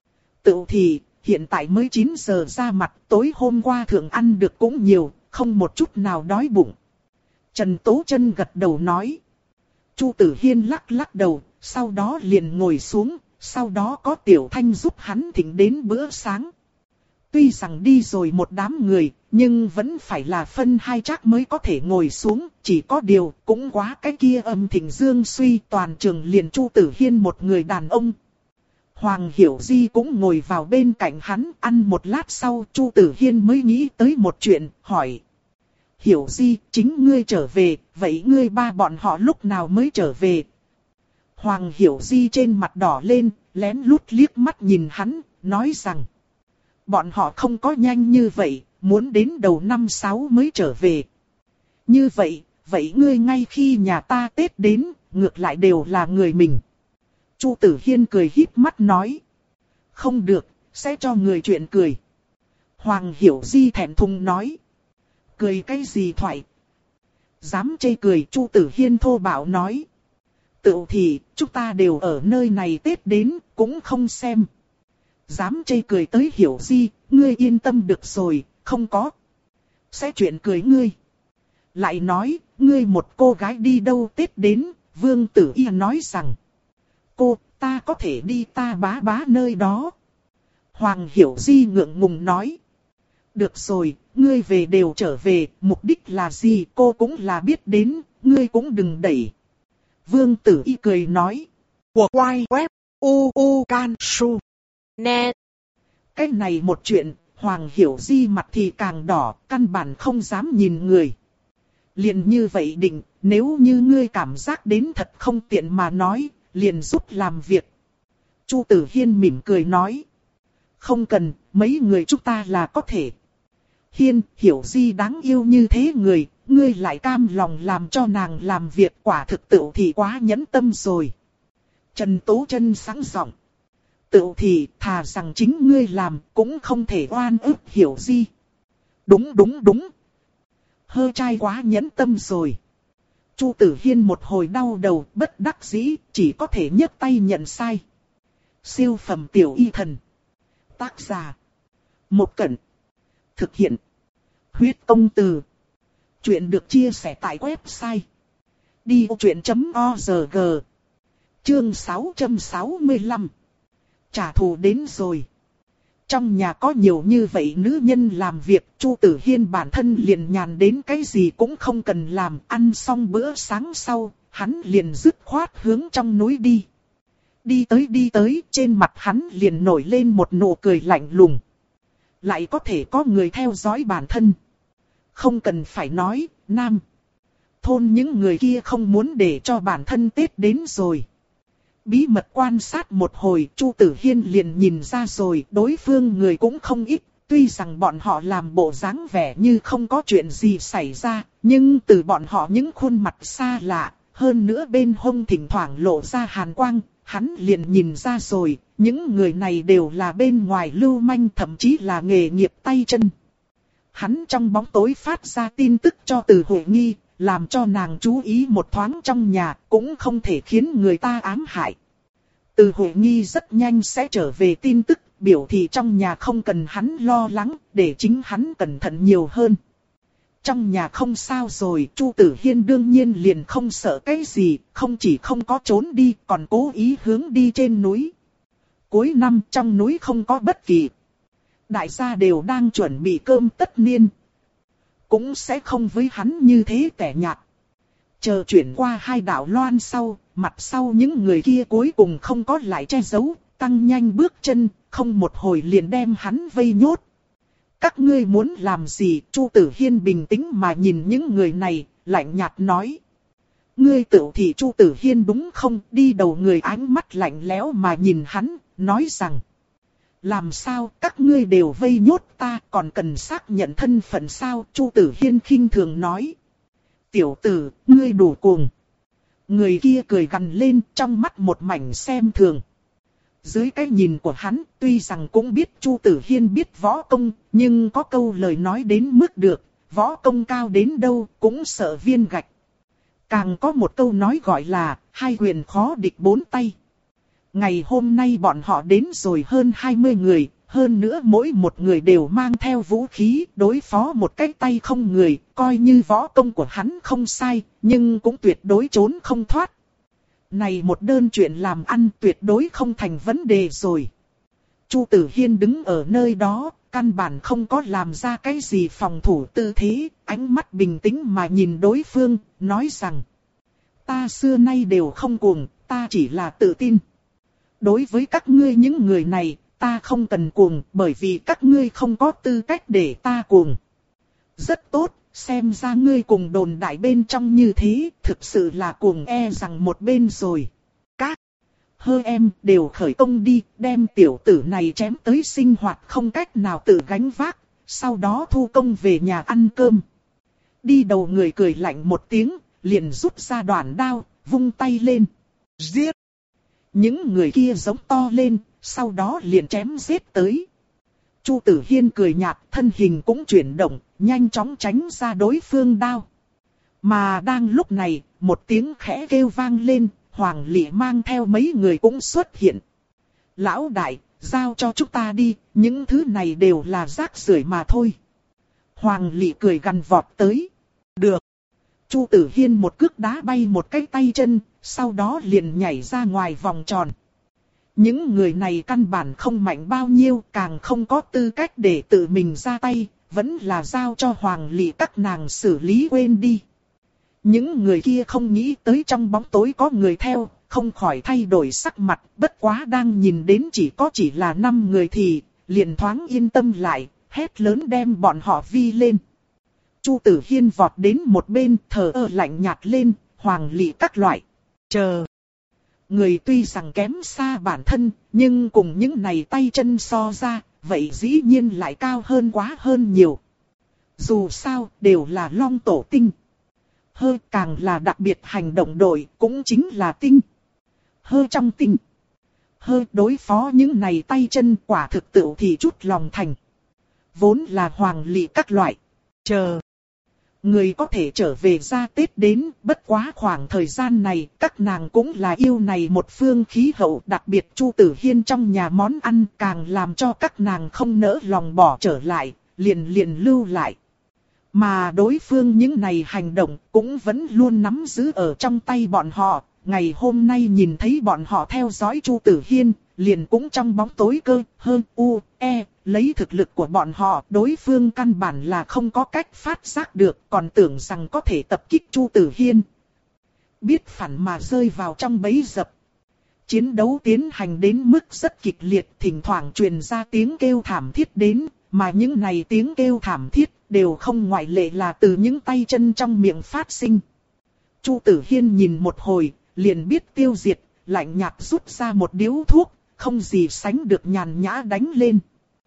Tự thì, hiện tại mới chín giờ ra mặt, tối hôm qua thượng ăn được cũng nhiều, không một chút nào đói bụng. Trần Tố Chân gật đầu nói. Chu Tử Hiên lắc lắc đầu, sau đó liền ngồi xuống. Sau đó có Tiểu Thanh giúp hắn thỉnh đến bữa sáng. Tuy rằng đi rồi một đám người, nhưng vẫn phải là phân hai trác mới có thể ngồi xuống. Chỉ có điều, cũng quá cái kia âm thịnh dương suy, toàn trường liền Chu Tử Hiên một người đàn ông. Hoàng Hiểu Di cũng ngồi vào bên cạnh hắn, ăn một lát sau Chu Tử Hiên mới nghĩ tới một chuyện, hỏi. Hiểu Di, chính ngươi trở về, vậy ngươi ba bọn họ lúc nào mới trở về? Hoàng Hiểu Di trên mặt đỏ lên, lén lút liếc mắt nhìn hắn, nói rằng. Bọn họ không có nhanh như vậy, muốn đến đầu năm sáu mới trở về. Như vậy, vậy ngươi ngay khi nhà ta Tết đến, ngược lại đều là người mình. Chu Tử Hiên cười híp mắt nói. Không được, sẽ cho người chuyện cười. Hoàng Hiểu Di thẹn thùng nói. Cười cái gì thoại? Dám chê cười, Chu Tử Hiên thô bạo nói. Tự thì, chúng ta đều ở nơi này Tết đến, cũng không xem. Dám chê cười tới Hiểu Di, ngươi yên tâm được rồi, không có. Sẽ chuyện cười ngươi. Lại nói, ngươi một cô gái đi đâu Tết đến, Vương Tử Y nói rằng. Cô, ta có thể đi ta bá bá nơi đó. Hoàng Hiểu Di ngượng ngùng nói. Được rồi, ngươi về đều trở về, mục đích là gì cô cũng là biết đến, ngươi cũng đừng đẩy. Vương Tử Y cười nói. Của quay web u u can su net. Cái này một chuyện, Hoàng Hiểu Di mặt thì càng đỏ, căn bản không dám nhìn người. Liền như vậy định, nếu như ngươi cảm giác đến thật không tiện mà nói, liền rút làm việc. Chu Tử Hiên mỉm cười nói. Không cần, mấy người chúng ta là có thể. Hiên, Hiểu Di đáng yêu như thế người, ngươi lại cam lòng làm cho nàng làm việc, quả thực tựu thì quá nhẫn tâm rồi. Trần Tố Chân sáng giọng. Tựu thì thà rằng chính ngươi làm cũng không thể oan ức Hiểu Di. Đúng đúng đúng. Hơi trai quá nhẫn tâm rồi. Chu Tử Hiên một hồi đau đầu bất đắc dĩ, chỉ có thể nhấc tay nhận sai. Siêu phẩm tiểu y thần. Tác giả. Một Cẩn. Thực hiện. Huyết công từ. Chuyện được chia sẻ tại website. đi ô chuyện chấm org. Chương sáu trăm sáu mươi lăm. Trả thù đến rồi. Trong nhà có nhiều như vậy nữ nhân làm việc, Chu Tử Hiên bản thân liền nhàn đến cái gì cũng không cần làm, ăn xong bữa sáng sau, hắn liền dứt khoát hướng trong núi đi. Đi tới đi tới, trên mặt hắn liền nổi lên một nụ cười lạnh lùng. Lại có thể có người theo dõi bản thân. Không cần phải nói, nam. Thôn những người kia không muốn để cho bản thân Tết đến rồi. Bí mật quan sát một hồi, Chu Tử Hiên liền nhìn ra rồi, đối phương người cũng không ít, tuy rằng bọn họ làm bộ dáng vẻ như không có chuyện gì xảy ra, nhưng từ bọn họ những khuôn mặt xa lạ, hơn nữa bên hông thỉnh thoảng lộ ra hàn quang, hắn liền nhìn ra rồi, những người này đều là bên ngoài lưu manh, thậm chí là nghề nghiệp tay chân. Hắn trong bóng tối phát ra tin tức cho Từ Huệ Nghi, làm cho nàng chú ý một thoáng trong nhà, cũng không thể khiến người ta ám hại. Từ Huệ Nghi rất nhanh sẽ trở về tin tức, biểu thị trong nhà không cần hắn lo lắng, để chính hắn cẩn thận nhiều hơn. Trong nhà không sao rồi, Chu Tử Hiên đương nhiên liền không sợ cái gì, không chỉ không có trốn đi, còn cố ý hướng đi trên núi. Cuối năm trong núi không có bất kỳ. Đại gia đều đang chuẩn bị cơm tất niên. Cũng sẽ không với hắn như thế tẻ nhạt. Chờ chuyển qua hai đảo loan sau, mặt sau những người kia cuối cùng không có lại che giấu, tăng nhanh bước chân, không một hồi liền đem hắn vây nhốt. Các ngươi muốn làm gì? Chu Tử Hiên bình tĩnh mà nhìn những người này, lạnh nhạt nói. Ngươi tự thị Chu Tử Hiên đúng không? Đi đầu người ánh mắt lạnh lẽo mà nhìn hắn, nói rằng. Làm sao các ngươi đều vây nhốt ta, còn cần xác nhận thân phận sao? Chu Tử Hiên khinh thường nói. Tiểu tử, ngươi đủ cuồng. Người kia cười gằn lên, trong mắt một mảnh xem thường. Dưới cái nhìn của hắn, tuy rằng cũng biết Chu Tử Hiên biết võ công, nhưng có câu lời nói đến mức được, võ công cao đến đâu cũng sợ viên gạch. Càng có một câu nói gọi là, hai quyền khó địch bốn tay. Ngày hôm nay bọn họ đến rồi hơn hai mươi người, hơn nữa mỗi một người đều mang theo vũ khí, đối phó một cái tay không người, coi như võ công của hắn không sai, nhưng cũng tuyệt đối trốn không thoát. Này một đơn chuyện làm ăn tuyệt đối không thành vấn đề rồi. Chu Tử Hiên đứng ở nơi đó, căn bản không có làm ra cái gì phòng thủ tư thế, ánh mắt bình tĩnh mà nhìn đối phương, nói rằng. Ta xưa nay đều không cuồng, ta chỉ là tự tin. Đối với các ngươi những người này, ta không cần cuồng, bởi vì các ngươi không có tư cách để ta cuồng. Rất tốt, xem ra ngươi cùng đồn đại bên trong như thế, thực sự là cuồng e rằng một bên rồi. Các hơ em đều khởi công đi, đem tiểu tử này chém tới sinh hoạt không cách nào tự gánh vác, sau đó thu công về nhà ăn cơm. Đi đầu người cười lạnh một tiếng, liền rút ra đoạn đao, vung tay lên. Giết! Những người kia giống to lên, sau đó liền chém giết tới. Chu Tử Hiên cười nhạt, thân hình cũng chuyển động, nhanh chóng tránh ra đối phương đao. Mà đang lúc này, một tiếng khẽ kêu vang lên, Hoàng Lệ mang theo mấy người cũng xuất hiện. Lão đại, giao cho chúng ta đi, những thứ này đều là rác rưởi mà thôi. Hoàng Lệ cười gằn vọt tới. Được. Chu Tử Hiên một cước đá bay một cái tay chân, sau đó liền nhảy ra ngoài vòng tròn. Những người này căn bản không mạnh bao nhiêu, càng không có tư cách để tự mình ra tay, vẫn là giao cho Hoàng Lệ các nàng xử lý quên đi. Những người kia không nghĩ tới trong bóng tối có người theo, không khỏi thay đổi sắc mặt, bất quá đang nhìn đến chỉ có chỉ là năm người thì, liền thoáng yên tâm lại, hét lớn đem bọn họ vi lên. Chu Tử Hiên vọt đến một bên thờ ơ lạnh nhạt lên, hoàng lị các loại. Chờ. Người tuy rằng kém xa bản thân, nhưng cùng những này tay chân so ra, vậy dĩ nhiên lại cao hơn quá hơn nhiều. Dù sao, đều là long tổ tinh. Hơi càng là đặc biệt hành động đội, cũng chính là tinh. Hơi trong tinh. Hơi đối phó những này tay chân quả thực tự thì chút lòng thành. Vốn là hoàng lị các loại. Chờ. Người có thể trở về ra Tết đến, bất quá khoảng thời gian này, các nàng cũng là yêu này một phương khí hậu, đặc biệt Chu Tử Hiên trong nhà món ăn càng làm cho các nàng không nỡ lòng bỏ trở lại, liền liền lưu lại. Mà đối phương những này hành động cũng vẫn luôn nắm giữ ở trong tay bọn họ, ngày hôm nay nhìn thấy bọn họ theo dõi Chu Tử Hiên, liền cũng trong bóng tối cơ, hơn u, e, lấy thực lực của bọn họ, đối phương căn bản là không có cách phát giác được, còn tưởng rằng có thể tập kích Chu Tử Hiên. Biết phản mà rơi vào trong bẫy dập. Chiến đấu tiến hành đến mức rất kịch liệt, thỉnh thoảng truyền ra tiếng kêu thảm thiết đến, mà những này tiếng kêu thảm thiết đều không ngoại lệ là từ những tay chân trong miệng phát sinh. Chu Tử Hiên nhìn một hồi, liền biết tiêu diệt, lạnh nhạt rút ra một điếu thuốc, không gì sánh được nhàn nhã đánh lên.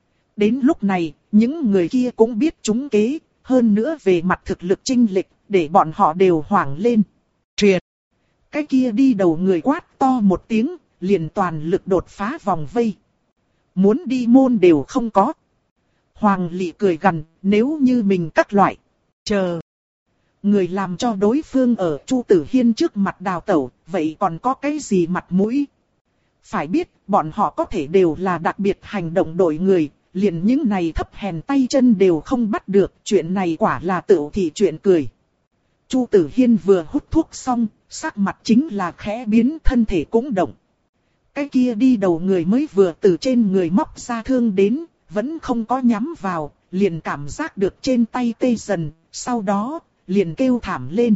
Đến lúc này, những người kia cũng biết trúng kế, hơn nữa về mặt thực lực chênh lệch, để bọn họ đều hoảng lên. Triệt! Cái kia đi đầu người quát to một tiếng, liền toàn lực đột phá vòng vây. Muốn đi môn đều không có. Hoàng Lị cười gằn, nếu như mình các loại. Chờ! Người làm cho đối phương ở Chu Tử Hiên trước mặt đào tẩu, vậy còn có cái gì mặt mũi? Phải biết, bọn họ có thể đều là đặc biệt hành động đội người, liền những này thấp hèn tay chân đều không bắt được, chuyện này quả là tựu thị chuyện cười. Chu Tử Hiên vừa hút thuốc xong, sắc mặt chính là khẽ biến, thân thể cũng động. Cái kia đi đầu người mới vừa từ trên người móc ra thương đến, vẫn không có nhắm vào, liền cảm giác được trên tay tê dần, sau đó, liền kêu thảm lên.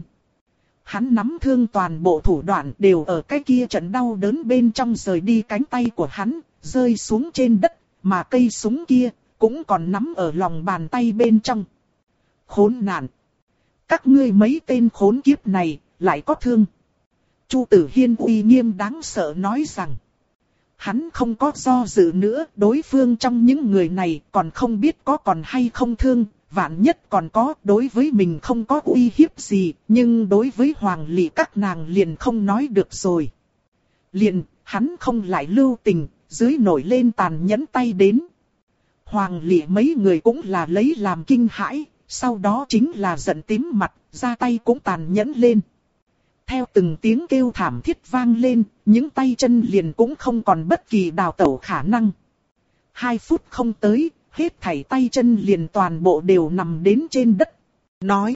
Hắn nắm thương toàn bộ thủ đoạn đều ở cái kia trận đau đớn bên trong rời đi cánh tay của hắn, rơi xuống trên đất, mà cây súng kia cũng còn nắm ở lòng bàn tay bên trong. Khốn nạn! Các ngươi mấy tên khốn kiếp này, lại có thương. Chu Tử Hiên uy nghiêm đáng sợ nói rằng. Hắn không có do dự nữa, đối phương trong những người này còn không biết có còn hay không thương, vạn nhất còn có, đối với mình không có uy hiếp gì, nhưng đối với Hoàng Lị các nàng liền không nói được rồi. Liền, hắn không lại lưu tình, dưới nổi lên tàn nhẫn tay đến. Hoàng Lị mấy người cũng là lấy làm kinh hãi, sau đó chính là giận tím mặt, ra tay cũng tàn nhẫn lên. Theo từng tiếng kêu thảm thiết vang lên, những tay chân liền cũng không còn bất kỳ đào tẩu khả năng. Hai phút không tới, hết thảy tay chân liền toàn bộ đều nằm đến trên đất. Nói,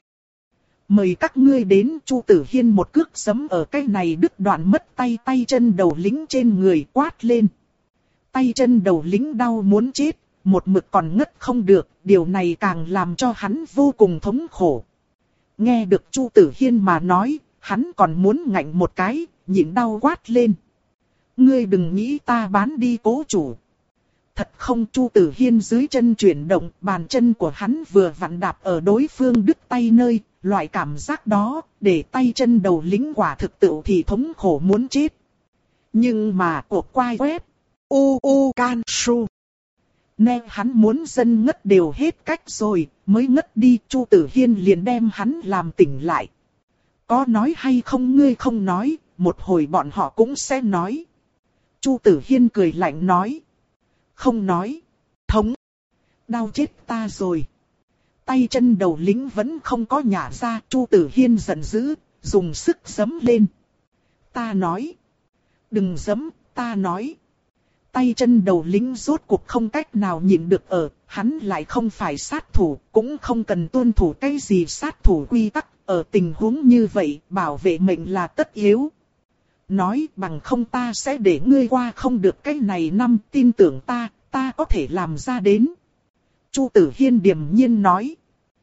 mời các ngươi đến. Chu Tử Hiên một cước giẫm ở cái này đứt đoạn mất tay tay chân đầu lính trên người, quát lên. Tay chân đầu lính đau muốn chết, một mực còn ngất không được, điều này càng làm cho hắn vô cùng thống khổ. Nghe được Chu Tử Hiên mà nói, hắn còn muốn ngạnh một cái, nhịn đau quát lên. Ngươi đừng nghĩ ta bán đi cố chủ. Thật không? Chu Tử Hiên dưới chân chuyển động, bàn chân của hắn vừa vặn đạp ở đối phương đứt tay nơi, loại cảm giác đó, để tay chân đầu lính quả thực tự thì thống khổ muốn chết. Nhưng mà cuộc quay web, u u can su. Nè hắn muốn dân ngất đều hết cách rồi, mới ngất đi. Chu Tử Hiên liền đem hắn làm tỉnh lại. Có nói hay không ngươi không nói, một hồi bọn họ cũng sẽ nói. Chu Tử Hiên cười lạnh nói. Không nói. Thống. Đau chết ta rồi. Tay chân đầu lính vẫn không có nhả ra. Chu Tử Hiên giận dữ, dùng sức giẫm lên. Ta nói. Đừng giẫm, ta nói. Tay chân đầu lính rốt cuộc không cách nào nhịn được ở. Hắn lại không phải sát thủ, cũng không cần tuân thủ cái gì sát thủ quy tắc. Ở tình huống như vậy, bảo vệ mệnh là tất yếu. Nói bằng không ta sẽ để ngươi qua không được cái này năm, tin tưởng ta, ta có thể làm ra đến. Chu Tử Hiên điềm nhiên nói.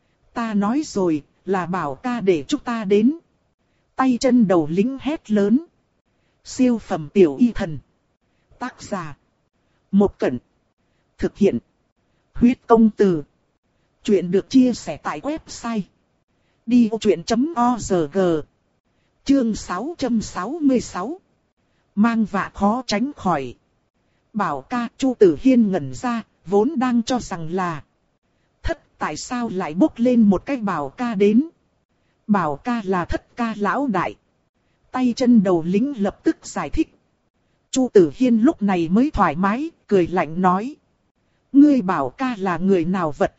Ta nói rồi, là bảo ca để chúng ta đến. Tay chân đầu lính hét lớn. Siêu phẩm tiểu y thần. Tác giả. Một Cẩn. Thực hiện. Huyết công từ. Chuyện được chia sẻ tại website Đi vô chuyện.org. Chương sáu trăm sáu mươi sáu. Mang vạ khó tránh khỏi. Bảo ca, Chu Tử Hiên ngẩn ra, vốn đang cho rằng là thất, tại sao lại bốc lên một cái bảo ca đến. Bảo ca là thất ca lão đại. Tay chân đầu lính lập tức giải thích. Chu Tử Hiên lúc này mới thoải mái, cười lạnh nói. Ngươi bảo ca là người nào vật?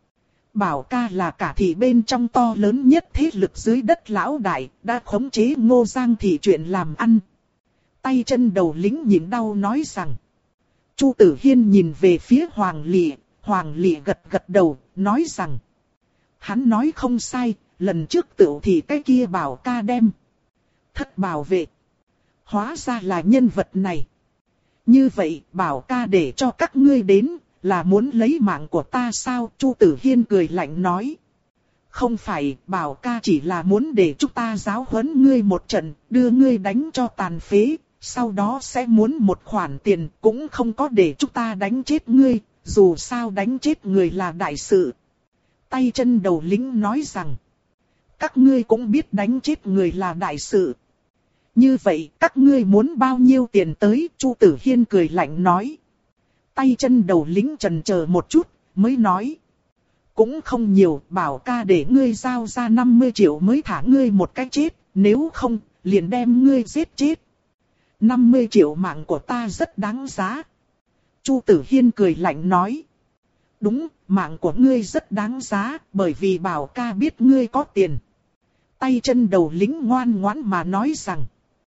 Bảo ca là cả thị bên trong to lớn nhất thế lực dưới đất lão đại, đã khống chế Ngô Giang thị chuyện làm ăn. Tay chân đầu lính nhịn đau nói rằng. Chu Tử Hiên nhìn về phía Hoàng Lệ, Hoàng Lệ gật gật đầu, nói rằng. Hắn nói không sai, lần trước tựu thì cái kia bảo ca đem thất bảo vệ. Hóa ra là nhân vật này. Như vậy, bảo ca để cho các ngươi đến, là muốn lấy mạng của ta sao? Chu Tử Hiên cười lạnh nói. Không phải, bảo ca chỉ là muốn để chúng ta giáo huấn ngươi một trận, đưa ngươi đánh cho tàn phế, sau đó sẽ muốn một khoản tiền, cũng không có để chúng ta đánh chết ngươi, dù sao đánh chết người là đại sự. Tay chân đầu lính nói rằng, các ngươi cũng biết đánh chết người là đại sự. Như vậy, các ngươi muốn bao nhiêu tiền tới? Chu Tử Hiên cười lạnh nói. Tay chân đầu lính chần chờ một chút, mới nói. Cũng không nhiều, bảo ca để ngươi giao ra năm mươi triệu mới thả ngươi một cái chết, nếu không, liền đem ngươi giết chết. năm mươi triệu mạng của ta rất đáng giá. Chu Tử Hiên cười lạnh nói. Đúng, mạng của ngươi rất đáng giá, bởi vì bảo ca biết ngươi có tiền. Tay chân đầu lính ngoan ngoãn mà nói rằng.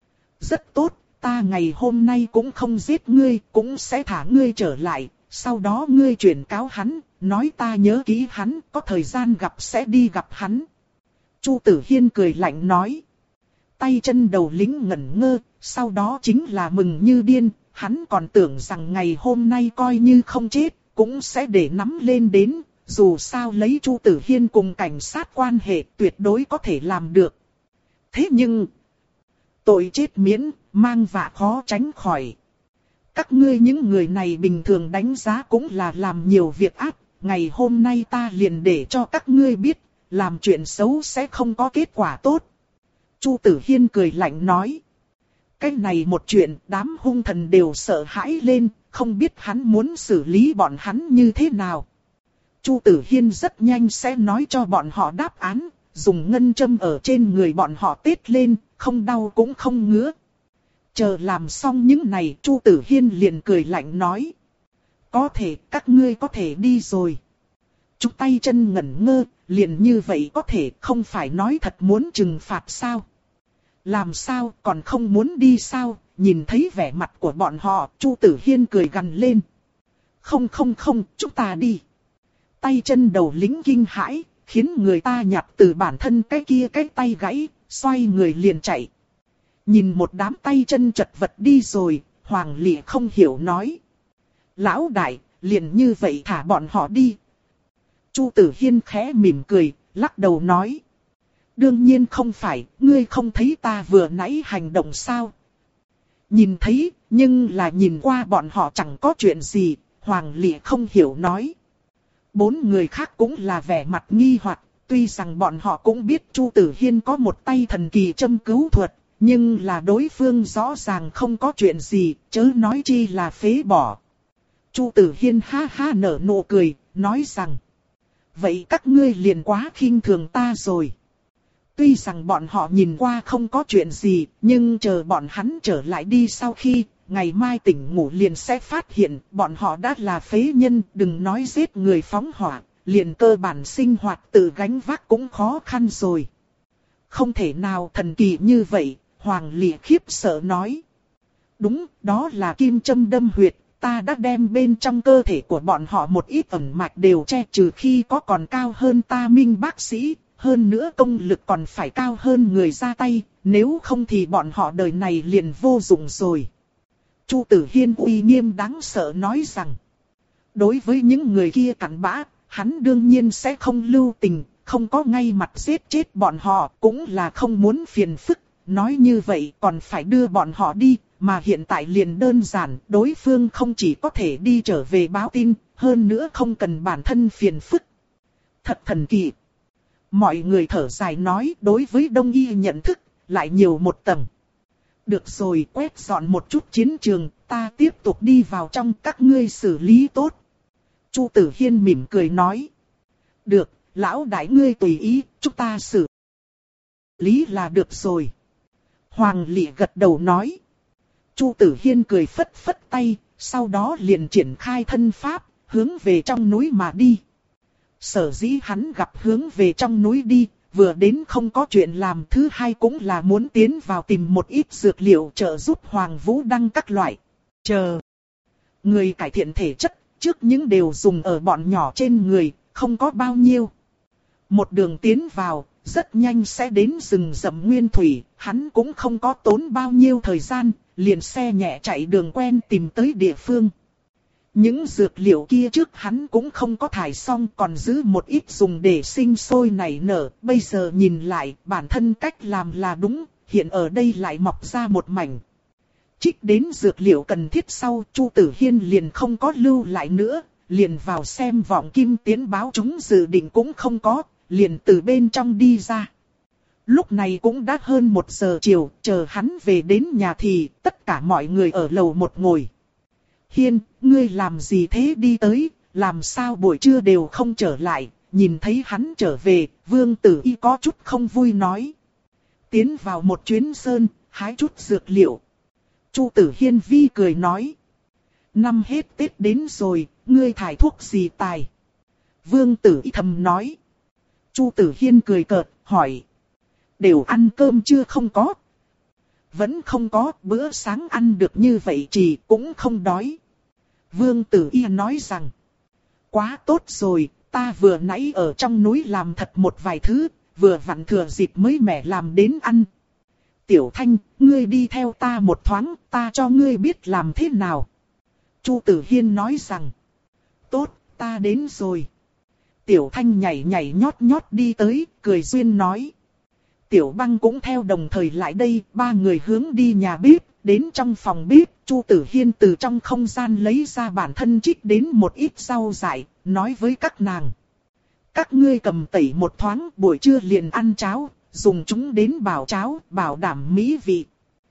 Rất tốt, ta ngày hôm nay cũng không giết ngươi, cũng sẽ thả ngươi trở lại, sau đó ngươi chuyển cáo hắn, nói ta nhớ kỹ hắn, có thời gian gặp sẽ đi gặp hắn. Chu Tử Hiên cười lạnh nói. Tay chân đầu lính ngẩn ngơ, sau đó chính là mừng như điên, hắn còn tưởng rằng ngày hôm nay coi như không chết, cũng sẽ để nắm lên đến, dù sao lấy Chu Tử Hiên cùng cảnh sát quan hệ tuyệt đối có thể làm được. Thế nhưng, tội chết miễn, mang vạ khó tránh khỏi. Các ngươi những người này bình thường đánh giá cũng là làm nhiều việc ác, ngày hôm nay ta liền để cho các ngươi biết, làm chuyện xấu sẽ không có kết quả tốt. Chu Tử Hiên cười lạnh nói. Cái này một chuyện đám hung thần đều sợ hãi lên, không biết hắn muốn xử lý bọn hắn như thế nào. Chu Tử Hiên rất nhanh sẽ nói cho bọn họ đáp án, dùng ngân châm ở trên người bọn họ tết lên, không đau cũng không ngứa. Chờ làm xong những này, Chu Tử Hiên liền cười lạnh nói. Có thể, các ngươi có thể đi rồi. Chúng tay chân ngẩn ngơ, liền như vậy có thể, không phải nói thật muốn trừng phạt sao? Làm sao, còn không muốn đi sao? Nhìn thấy vẻ mặt của bọn họ, Chu Tử Hiên cười gằn lên. Không không không, chúng ta đi. Tay chân đầu lính kinh hãi, khiến người ta nhặt từ bản thân cái kia cái tay gãy, xoay người liền chạy. Nhìn một đám tay chân chật vật đi rồi, Hoàng Lệ không hiểu nói. Lão đại, liền như vậy thả bọn họ đi. Chu Tử Hiên khẽ mỉm cười, lắc đầu nói. Đương nhiên không phải, ngươi không thấy ta vừa nãy hành động sao? Nhìn thấy, nhưng là nhìn qua bọn họ chẳng có chuyện gì, Hoàng Lệ không hiểu nói. Bốn người khác cũng là vẻ mặt nghi hoặc, tuy rằng bọn họ cũng biết Chu Tử Hiên có một tay thần kỳ châm cứu thuật, nhưng là đối phương rõ ràng không có chuyện gì, chớ nói chi là phế bỏ. Chu Tử Hiên ha ha nở nụ cười, nói rằng. Vậy các ngươi liền quá khinh thường ta rồi. Tuy rằng bọn họ nhìn qua không có chuyện gì, nhưng chờ bọn hắn trở lại đi sau khi, ngày mai tỉnh ngủ liền sẽ phát hiện bọn họ đã là phế nhân, đừng nói giết người phóng hỏa, liền cơ bản sinh hoạt tự gánh vác cũng khó khăn rồi. Không thể nào thần kỳ như vậy, Hoàng Lệ khiếp sợ nói. Đúng, đó là kim châm đâm huyệt, ta đã đem bên trong cơ thể của bọn họ một ít ẩn mạch đều che trừ khi có còn cao hơn ta Minh bác sĩ, hơn nữa công lực còn phải cao hơn người ra tay, nếu không thì bọn họ đời này liền vô dụng rồi. Chu Tử Hiên uy nghiêm đáng sợ nói rằng, đối với những người kia cặn bã, hắn đương nhiên sẽ không lưu tình, không có ngay mặt giết chết bọn họ, cũng là không muốn phiền phức, nói như vậy còn phải đưa bọn họ đi, mà hiện tại liền đơn giản, đối phương không chỉ có thể đi trở về báo tin, hơn nữa không cần bản thân phiền phức. Thật thần kỳ. Mọi người thở dài nói đối với Đông Y nhận thức, lại nhiều một tầng. Được rồi, quét dọn một chút chiến trường, ta tiếp tục đi vào trong, các ngươi xử lý tốt. Chu Tử Hiên mỉm cười nói. Được, lão đại ngươi tùy ý, chúng ta xử lý là được rồi. Hoàng Lị gật đầu nói. Chu Tử Hiên cười phất phất tay, sau đó liền triển khai thân pháp, hướng về trong núi mà đi. Sở dĩ hắn gặp hướng về trong núi đi, vừa đến không có chuyện làm, thứ hai cũng là muốn tiến vào tìm một ít dược liệu trợ giúp Hoàng Vũ Đăng các loại. Chờ. Người cải thiện thể chất, trước những đều dùng ở bọn nhỏ trên người, không có bao nhiêu. Một đường tiến vào, rất nhanh sẽ đến rừng rậm nguyên thủy, hắn cũng không có tốn bao nhiêu thời gian, liền xe nhẹ chạy đường quen tìm tới địa phương. Những dược liệu kia trước hắn cũng không có thải xong, còn giữ một ít dùng để sinh sôi nảy nở, bây giờ nhìn lại bản thân cách làm là đúng, hiện ở đây lại mọc ra một mảnh. Trích đến dược liệu cần thiết sau, Chu Tử Hiên liền không có lưu lại nữa, liền vào xem vọng kim tiến báo chúng dự định cũng không có, liền từ bên trong đi ra. Lúc này cũng đã hơn một giờ chiều, chờ hắn về đến nhà thì tất cả mọi người ở lầu một ngồi. Hiên, ngươi làm gì thế đi tới, làm sao buổi trưa đều không trở lại, nhìn thấy hắn trở về, Vương Tử Y có chút không vui nói. Tiến vào một chuyến sơn, hái chút dược liệu. Chu Tử Hiên vi cười nói. Năm hết Tết đến rồi, ngươi thải thuốc gì tài? Vương Tử Y thầm nói. Chu Tử Hiên cười cợt, hỏi. Đều ăn cơm chưa không có? Vẫn không có, bữa sáng ăn được như vậy chỉ cũng không đói. Vương Tử Y nói rằng. Quá tốt rồi, ta vừa nãy ở trong núi làm thật một vài thứ, vừa vặn thừa dịp mới mẻ làm đến ăn. Tiểu Thanh, ngươi đi theo ta một thoáng, ta cho ngươi biết làm thế nào. Chu Tử Hiên nói rằng. Tốt, ta đến rồi. Tiểu Thanh nhảy nhảy nhót nhót đi tới, cười duyên nói. Tiểu Băng cũng theo đồng thời lại đây, ba người hướng đi nhà bếp, đến trong phòng bếp, Chu Tử Hiên từ trong không gian lấy ra bản thân trích đến một ít rau dại, nói với các nàng. Các ngươi cầm tẩy một thoáng, buổi trưa liền ăn cháo, dùng chúng đến bảo cháo, bảo đảm mỹ vị.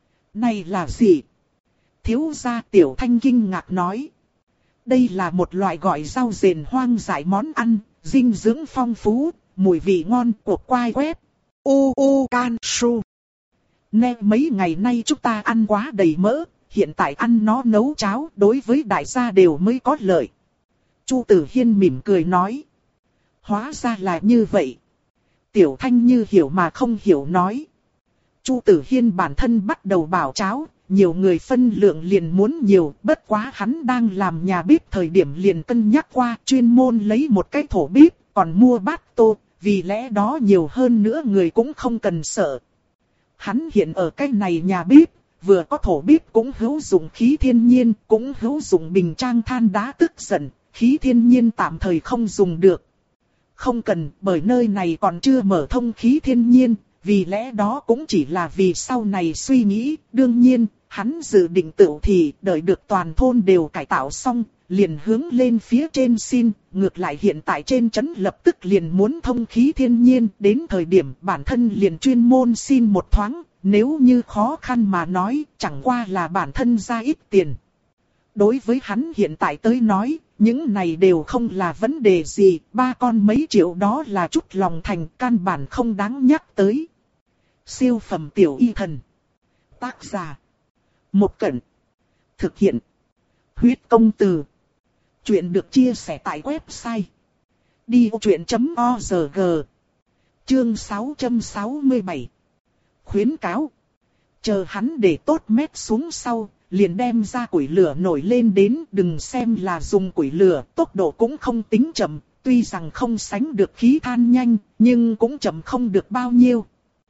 Này là gì? Thiếu gia Tiểu Thanh kinh ngạc nói. Đây là một loại gọi rau rền hoang dại món ăn, dinh dưỡng phong phú, mùi vị ngon của quai quét. U U Can Su. Nè mấy ngày nay chúng ta ăn quá đầy mỡ, hiện tại ăn nó nấu cháo đối với đại gia đều mới có lợi. Chu Tử Hiên mỉm cười nói. Hóa ra là như vậy. Tiểu Thanh như hiểu mà không hiểu nói. Chu Tử Hiên bản thân bắt đầu bảo cháo, nhiều người phân lượng liền muốn nhiều, bất quá hắn đang làm nhà bếp thời điểm liền cân nhắc qua, chuyên môn lấy một cái thổ bếp, còn mua bát tô, vì lẽ đó nhiều hơn nữa người cũng không cần sợ. Hắn hiện ở cái này nhà bếp, vừa có thổ bếp cũng hữu dụng khí thiên nhiên, cũng hữu dụng bình trang than đá tức giận, khí thiên nhiên tạm thời không dùng được. Không cần, bởi nơi này còn chưa mở thông khí thiên nhiên, vì lẽ đó cũng chỉ là vì sau này suy nghĩ, đương nhiên, hắn dự định tự thì đợi được toàn thôn đều cải tạo xong, liền hướng lên phía trên xin, ngược lại hiện tại trên trấn lập tức liền muốn thông khí thiên nhiên, đến thời điểm bản thân liền chuyên môn xin một thoáng, nếu như khó khăn mà nói, chẳng qua là bản thân ra ít tiền. Đối với hắn hiện tại tới nói, những này đều không là vấn đề gì, ba con mấy triệu đó là chút lòng thành, căn bản không đáng nhắc tới. Siêu phẩm tiểu y thần. Tác giả. Một Cẩn. Thực hiện. Huyết công từ. Chuyện được chia sẻ tại website đi ô chuyện chấm org. Chương sáu trăm sáu mươi bảy. Khuyến cáo. Chờ hắn để tốt mét xuống sau, liền đem ra củi lửa nổi lên đến, đừng xem là dùng củi lửa, tốc độ cũng không tính chậm, tuy rằng không sánh được khí than nhanh, nhưng cũng chậm không được bao nhiêu.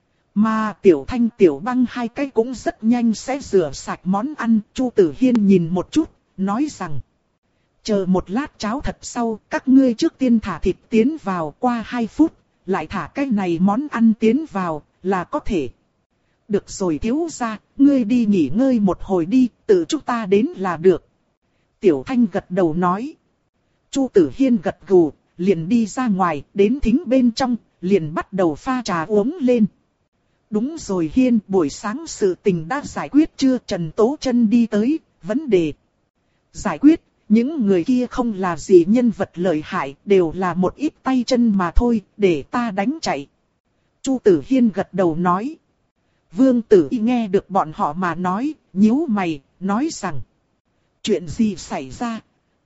Mà Tiểu Thanh Tiểu Băng hai cái cũng rất nhanh sẽ rửa sạch món ăn. Chu Tử Hiên nhìn một chút, nói rằng. Chờ một lát cháo thật sau, các ngươi trước tiên thả thịt tiến vào, qua hai phút, lại thả cái này món ăn tiến vào, là có thể. Được rồi thiếu gia, ngươi đi nghỉ ngơi một hồi đi, tự chúng ta đến là được. Tiểu Thanh gật đầu nói. Chu Tử Hiên gật gù, liền đi ra ngoài, đến thính bên trong, liền bắt đầu pha trà uống lên. Đúng rồi Hiên, buổi sáng sự tình đã giải quyết chưa? Trần Tố Chân đi tới, vấn đề. Giải quyết, những người kia không là gì nhân vật lợi hại, đều là một ít tay chân mà thôi, để ta đánh chạy. Chu Tử Hiên gật đầu nói. Vương Tử Y nghe được bọn họ mà nói, nhíu mày, nói rằng. Chuyện gì xảy ra?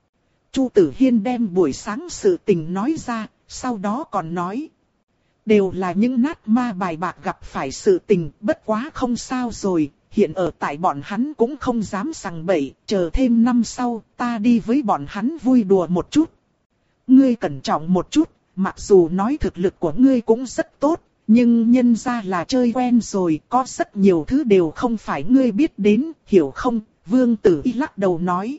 Chu Tử Hiên đem buổi sáng sự tình nói ra, sau đó còn nói. Đều là những nát ma bài bạc gặp phải sự tình, bất quá không sao rồi, hiện ở tại bọn hắn cũng không dám sằng bậy, chờ thêm năm sau, ta đi với bọn hắn vui đùa một chút. Ngươi cẩn trọng một chút, mặc dù nói thực lực của ngươi cũng rất tốt, nhưng nhân ra là chơi quen rồi, có rất nhiều thứ đều không phải ngươi biết đến, hiểu không? Vương Tử Y lắc đầu nói.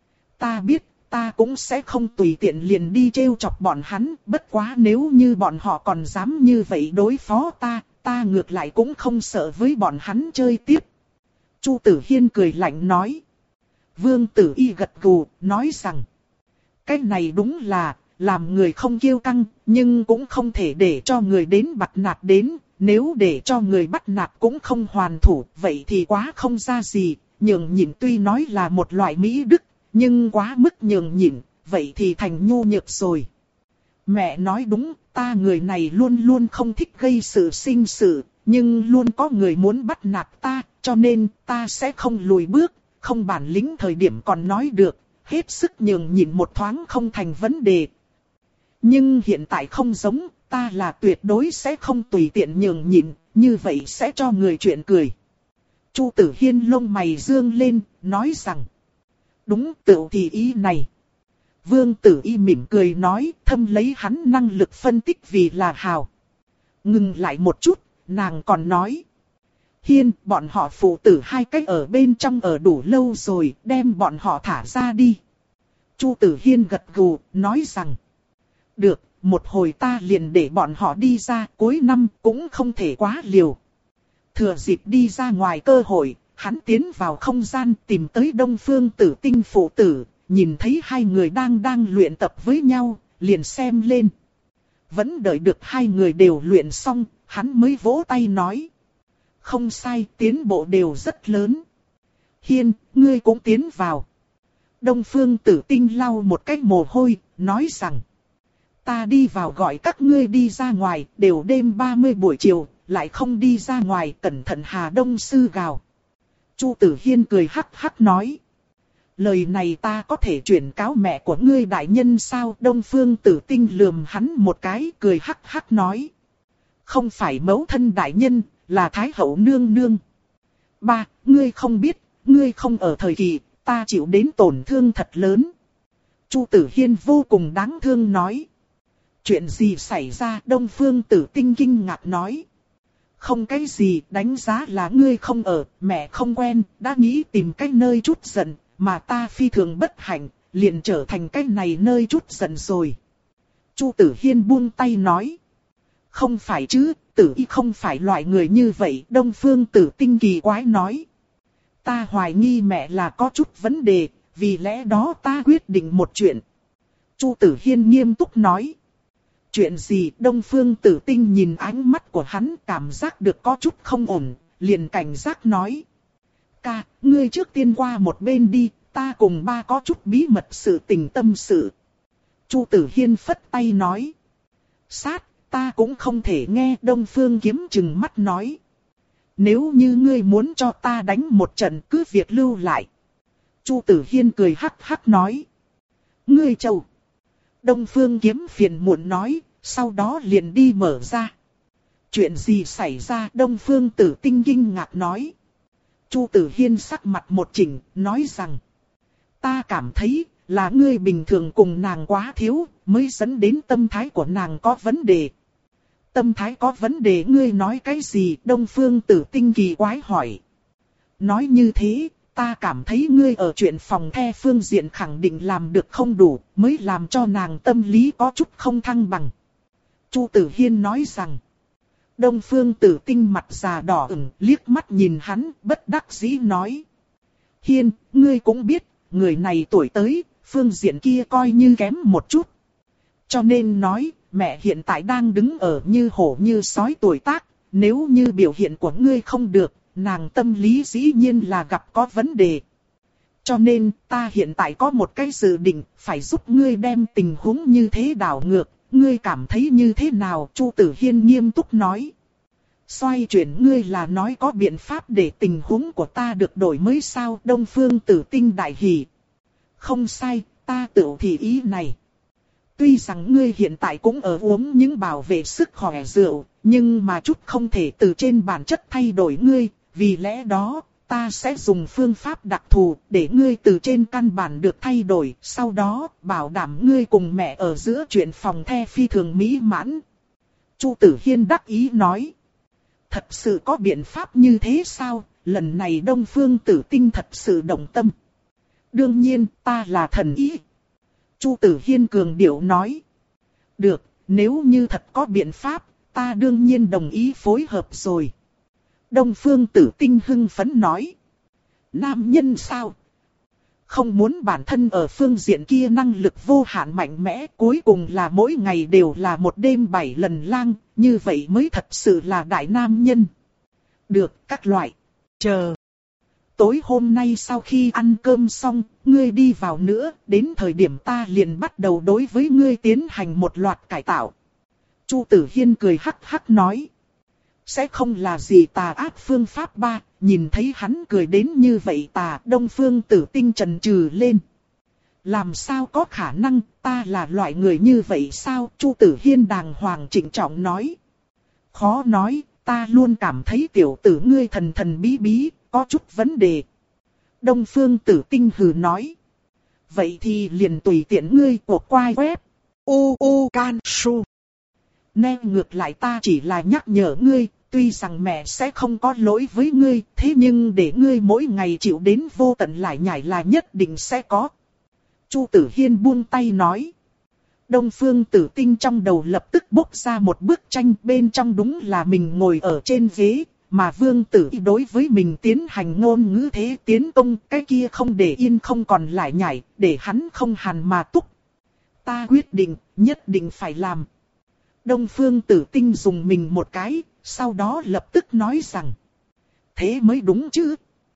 Ta biết. Ta cũng sẽ không tùy tiện liền đi trêu chọc bọn hắn, bất quá nếu như bọn họ còn dám như vậy đối phó ta, ta ngược lại cũng không sợ với bọn hắn chơi tiếp. Chu Tử Hiên cười lạnh nói. Vương Tử Y gật gù, nói rằng. Cái này đúng là, làm người không kiêu căng, nhưng cũng không thể để cho người đến bắt nạt đến, nếu để cho người bắt nạt cũng không hoàn thủ, vậy thì quá không ra gì, nhường nhịn tuy nói là một loại mỹ đức. Nhưng quá mức nhường nhịn, vậy thì thành nhu nhược rồi. Mẹ nói đúng, ta người này luôn luôn không thích gây sự sinh sự, nhưng luôn có người muốn bắt nạt ta, cho nên ta sẽ không lùi bước, không bản lĩnh thời điểm còn nói được, hết sức nhường nhịn một thoáng không thành vấn đề. Nhưng hiện tại không giống, ta là tuyệt đối sẽ không tùy tiện nhường nhịn, như vậy sẽ cho người chuyện cười. Chu Tử Hiên lông mày dương lên, nói rằng. Đúng tựu thì ý này. Vương Tử Y mỉm cười nói, thâm lấy hắn năng lực phân tích vì là hào. Ngừng lại một chút, nàng còn nói. Hiên, bọn họ phụ tử hai cách ở bên trong ở đủ lâu rồi, đem bọn họ thả ra đi. Chu Tử Hiên gật gù, nói rằng. Được, một hồi ta liền để bọn họ đi ra, cuối năm cũng không thể quá liều. Thừa dịp đi ra ngoài cơ hội. Hắn tiến vào không gian tìm tới Đông Phương Tử Tinh phụ tử, nhìn thấy hai người đang đang luyện tập với nhau, liền xem lên. Vẫn đợi được hai người đều luyện xong, hắn mới vỗ tay nói. Không sai, tiến bộ đều rất lớn. Hiên, ngươi cũng tiến vào. Đông Phương Tử Tinh lau một cái mồ hôi, nói rằng. Ta đi vào gọi các ngươi đi ra ngoài, đều đêm ba mươi buổi chiều, lại không đi ra ngoài, cẩn thận Hà Đông Sư gào. Chu Tử Hiên cười hắc hắc nói. Lời này ta có thể chuyển cáo mẹ của ngươi đại nhân sao? Đông Phương Tử Tinh lườm hắn một cái cười hắc hắc nói. Không phải mẫu thân đại nhân, là Thái hậu nương nương. Ba, ngươi không biết, ngươi không ở thời kỳ, ta chịu đến tổn thương thật lớn. Chu Tử Hiên vô cùng đáng thương nói. Chuyện gì xảy ra? Đông Phương Tử Tinh kinh ngạc nói. Không cái gì, đánh giá là ngươi không ở, mẹ không quen, đã nghĩ tìm cái nơi chút giận, mà ta phi thường bất hạnh, liền trở thành cái này nơi chút giận rồi. Chu Tử Hiên buông tay nói. Không phải chứ, Tử Y không phải loại người như vậy, Đông Phương Tử Tinh kỳ quái nói. Ta hoài nghi mẹ là có chút vấn đề, vì lẽ đó ta quyết định một chuyện. Chu Tử Hiên nghiêm túc nói. Chuyện gì? Đông Phương Tử Tinh nhìn ánh mắt của hắn cảm giác được có chút không ổn, liền cảnh giác nói. Ca, ngươi trước tiên qua một bên đi, ta cùng ba có chút bí mật sự tình tâm sự. Chu Tử Hiên phất tay nói. Sát, ta cũng không thể nghe. Đông Phương Kiếm chừng mắt nói. Nếu như ngươi muốn cho ta đánh một trận cứ việc lưu lại. Chu Tử Hiên cười hắc hắc nói. Ngươi trâu. Đông Phương Kiếm phiền muộn nói, sau đó liền đi mở ra. Chuyện gì xảy ra? Đông Phương Tử Tinh kinh ngạc nói. Chu Tử Hiên sắc mặt một chỉnh, nói rằng. Ta cảm thấy là ngươi bình thường cùng nàng quá thiếu, mới dẫn đến tâm thái của nàng có vấn đề. Tâm thái có vấn đề? Ngươi nói cái gì? Đông Phương Tử Tinh kỳ quái hỏi. Nói như thế, ta cảm thấy ngươi ở chuyện phòng the phương diện khẳng định làm được không đủ, mới làm cho nàng tâm lý có chút không thăng bằng. Chu Tử Hiên nói rằng. Đông Phương Tử Tinh mặt già đỏ ửng, liếc mắt nhìn hắn, bất đắc dĩ nói. Hiên, ngươi cũng biết, người này tuổi tới, phương diện kia coi như kém một chút. Cho nên nói, mẹ hiện tại đang đứng ở như hổ như sói tuổi tác, nếu như biểu hiện của ngươi không được, nàng tâm lý dĩ nhiên là gặp có vấn đề. Cho nên, ta hiện tại có một cái dự định, phải giúp ngươi đem tình huống như thế đảo ngược, ngươi cảm thấy như thế nào? Chu Tử Hiên nghiêm túc nói. Xoay chuyển ngươi là nói có biện pháp để tình huống của ta được đổi mới sao? Đông Phương Tử Tinh đại hỉ. Không sai, ta tự thì ý này. Tuy rằng ngươi hiện tại cũng ở uống những bảo vệ sức khỏe rượu, nhưng mà chút không thể từ trên bản chất thay đổi ngươi, vì lẽ đó, ta sẽ dùng phương pháp đặc thù để ngươi từ trên căn bản được thay đổi, sau đó bảo đảm ngươi cùng mẹ ở giữa chuyện phòng the phi thường mỹ mãn. Chu Tử Hiên đắc ý nói. Thật sự có biện pháp như thế sao? Lần này Đông Phương Tử Tinh thật sự động tâm. Đương nhiên, ta là thần ý. Chu Tử Hiên cường điệu nói. Được, nếu như thật có biện pháp, ta đương nhiên đồng ý phối hợp rồi. Đông Phương Tử Tinh hưng phấn nói. Nam nhân sao? Không muốn bản thân ở phương diện kia năng lực vô hạn mạnh mẽ, cuối cùng là mỗi ngày đều là một đêm bảy lần lang, như vậy mới thật sự là đại nam nhân. Được, các loại. Chờ. Tối hôm nay sau khi ăn cơm xong, ngươi đi vào nữa, đến thời điểm ta liền bắt đầu đối với ngươi tiến hành một loạt cải tạo. Chu Tử Hiên cười hắc hắc nói. Sẽ không là gì tà ác phương pháp ba, nhìn thấy hắn cười đến như vậy tà, Đông Phương Tử Tinh chần chừ lên. Làm sao có khả năng, ta là loại người như vậy sao? Chu Tử Hiên đàng hoàng trịnh trọng nói. Khó nói, ta luôn cảm thấy tiểu tử ngươi thần thần bí bí, có chút vấn đề. Đông Phương Tử Tinh hừ nói. Vậy thì liền tùy tiện ngươi của quai web. u u can su. Nè, ngược lại ta chỉ là nhắc nhở ngươi, tuy rằng mẹ sẽ không có lỗi với ngươi, thế nhưng để ngươi mỗi ngày chịu đến vô tận lại nhảy là nhất định sẽ có. Chu Tử Hiên buông tay nói. Đông Phương Tử Tinh trong đầu lập tức bốc ra một bức tranh, bên trong đúng là mình ngồi ở trên ghế, mà Vương Tử Y đối với mình tiến hành ngôn ngữ thế tiến công, cái kia không để yên không còn lại nhảy, để hắn không hàn mà túc. Ta quyết định, nhất định phải làm. Đông Phương Tử Tinh dùng mình một cái, sau đó lập tức nói rằng. Thế mới đúng chứ.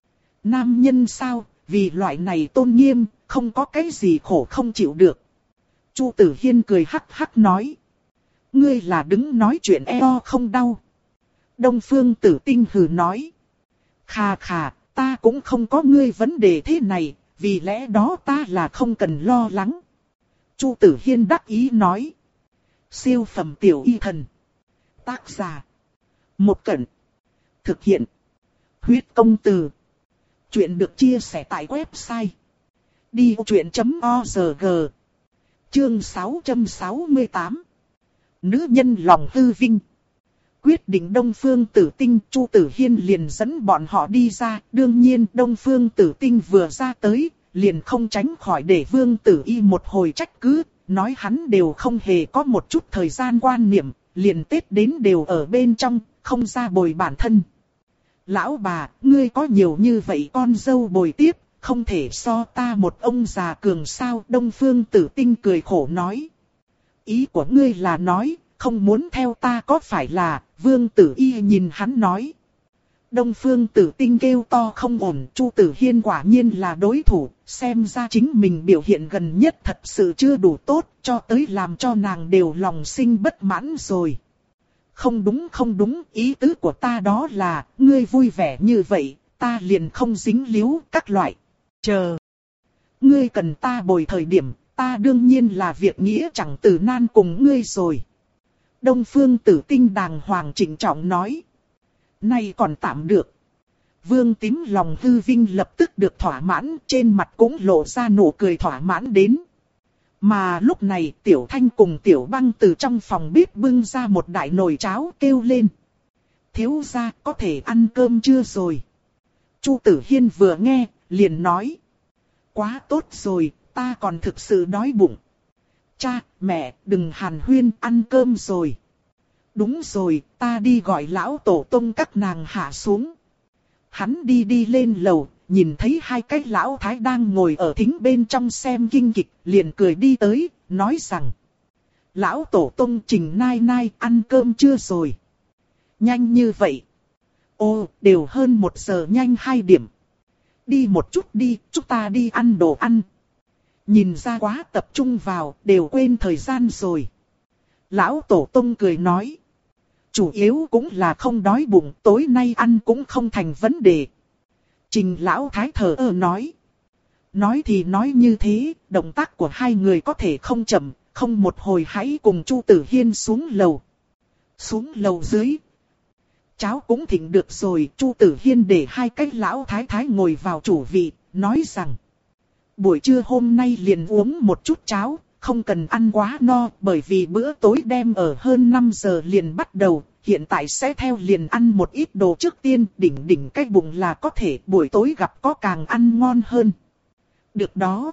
Nam nhân sao, vì loại này tôn nghiêm, không có cái gì khổ không chịu được. Chu Tử Hiên cười hắc hắc nói. Ngươi là đứng nói chuyện eo không đau. Đông Phương Tử Tinh hừ nói. Khà khà, ta cũng không có ngươi vấn đề thế này, vì lẽ đó ta là không cần lo lắng. Chu Tử Hiên đắc ý nói. Siêu phẩm tiểu y thần. Tác giả. Một Cẩn. Thực hiện. Huyết công từ. Chuyện được chia sẻ tại website. đi vô chuyện chấm org. Chương sáu trăm sáu mươi tám. Nữ nhân lòng hư vinh. Quyết định Đông Phương Tử Tinh, Chu Tử Hiên liền dẫn bọn họ đi ra. Đương nhiên Đông Phương Tử Tinh vừa ra tới, liền không tránh khỏi để Vương Tử Y một hồi trách cứ. Nói hắn đều không hề có một chút thời gian quan niệm, liền Tết đến đều ở bên trong, không ra bồi bản thân. Lão bà, ngươi có nhiều như vậy con dâu bồi tiếp, không thể so ta một ông già cường sao? Đông Phương Tử Tinh cười khổ nói. Ý của ngươi là nói, không muốn theo ta có phải là? Vương Tử Y nhìn hắn nói. Đông Phương Tử Tinh kêu to không ổn, Chu Tử Hiên quả nhiên là đối thủ, xem ra chính mình biểu hiện gần nhất thật sự chưa đủ tốt, cho tới làm cho nàng đều lòng sinh bất mãn rồi. Không đúng không đúng, ý tứ của ta đó là, ngươi vui vẻ như vậy, ta liền không dính líu các loại. Chờ. Ngươi cần ta bồi thời điểm, ta đương nhiên là việc nghĩa chẳng từ nan cùng ngươi rồi. Đông Phương Tử Tinh đàng hoàng trịnh trọng nói. Nay còn tạm được. Vương Tím lòng hư vinh lập tức được thỏa mãn, trên mặt cũng lộ ra nụ cười thỏa mãn đến. Mà lúc này Tiểu Thanh cùng Tiểu Băng từ trong phòng bếp bưng ra một đại nồi cháo kêu lên. Thiếu gia có thể ăn cơm chưa rồi? Chu Tử Hiên vừa nghe, liền nói. Quá tốt rồi, ta còn thực sự đói bụng. Cha, mẹ, đừng hàn huyên, ăn cơm rồi. Đúng rồi, ta đi gọi lão tổ tông các nàng hạ xuống. Hắn đi đi lên lầu, nhìn thấy hai cái lão thái đang ngồi ở thính bên trong xem kinh kịch, liền cười đi tới, nói rằng. Lão tổ tông Trình Nai Nai ăn cơm chưa rồi? Nhanh như vậy. Ô, đều hơn một giờ, nhanh hai điểm. Đi một chút đi, chúng ta đi ăn đồ ăn. Nhìn ra quá tập trung vào, đều quên thời gian rồi. Lão tổ tông cười nói. Chủ yếu cũng là không đói bụng, tối nay ăn cũng không thành vấn đề. Trình lão thái thờ ơ nói. Nói thì nói như thế, động tác của hai người có thể không chậm, không một hồi hãy cùng Chu Tử Hiên xuống lầu. Xuống lầu dưới. Cháu cũng thỉnh được rồi, Chu Tử Hiên để hai cái lão thái thái ngồi vào chủ vị, nói rằng. Buổi trưa hôm nay liền uống một chút cháo, không cần ăn quá no, bởi vì bữa tối đem ở hơn năm giờ liền bắt đầu, hiện tại sẽ theo liền ăn một ít đồ trước tiên, đỉnh đỉnh cái bụng là có thể, buổi tối gặp có càng ăn ngon hơn. Được đó.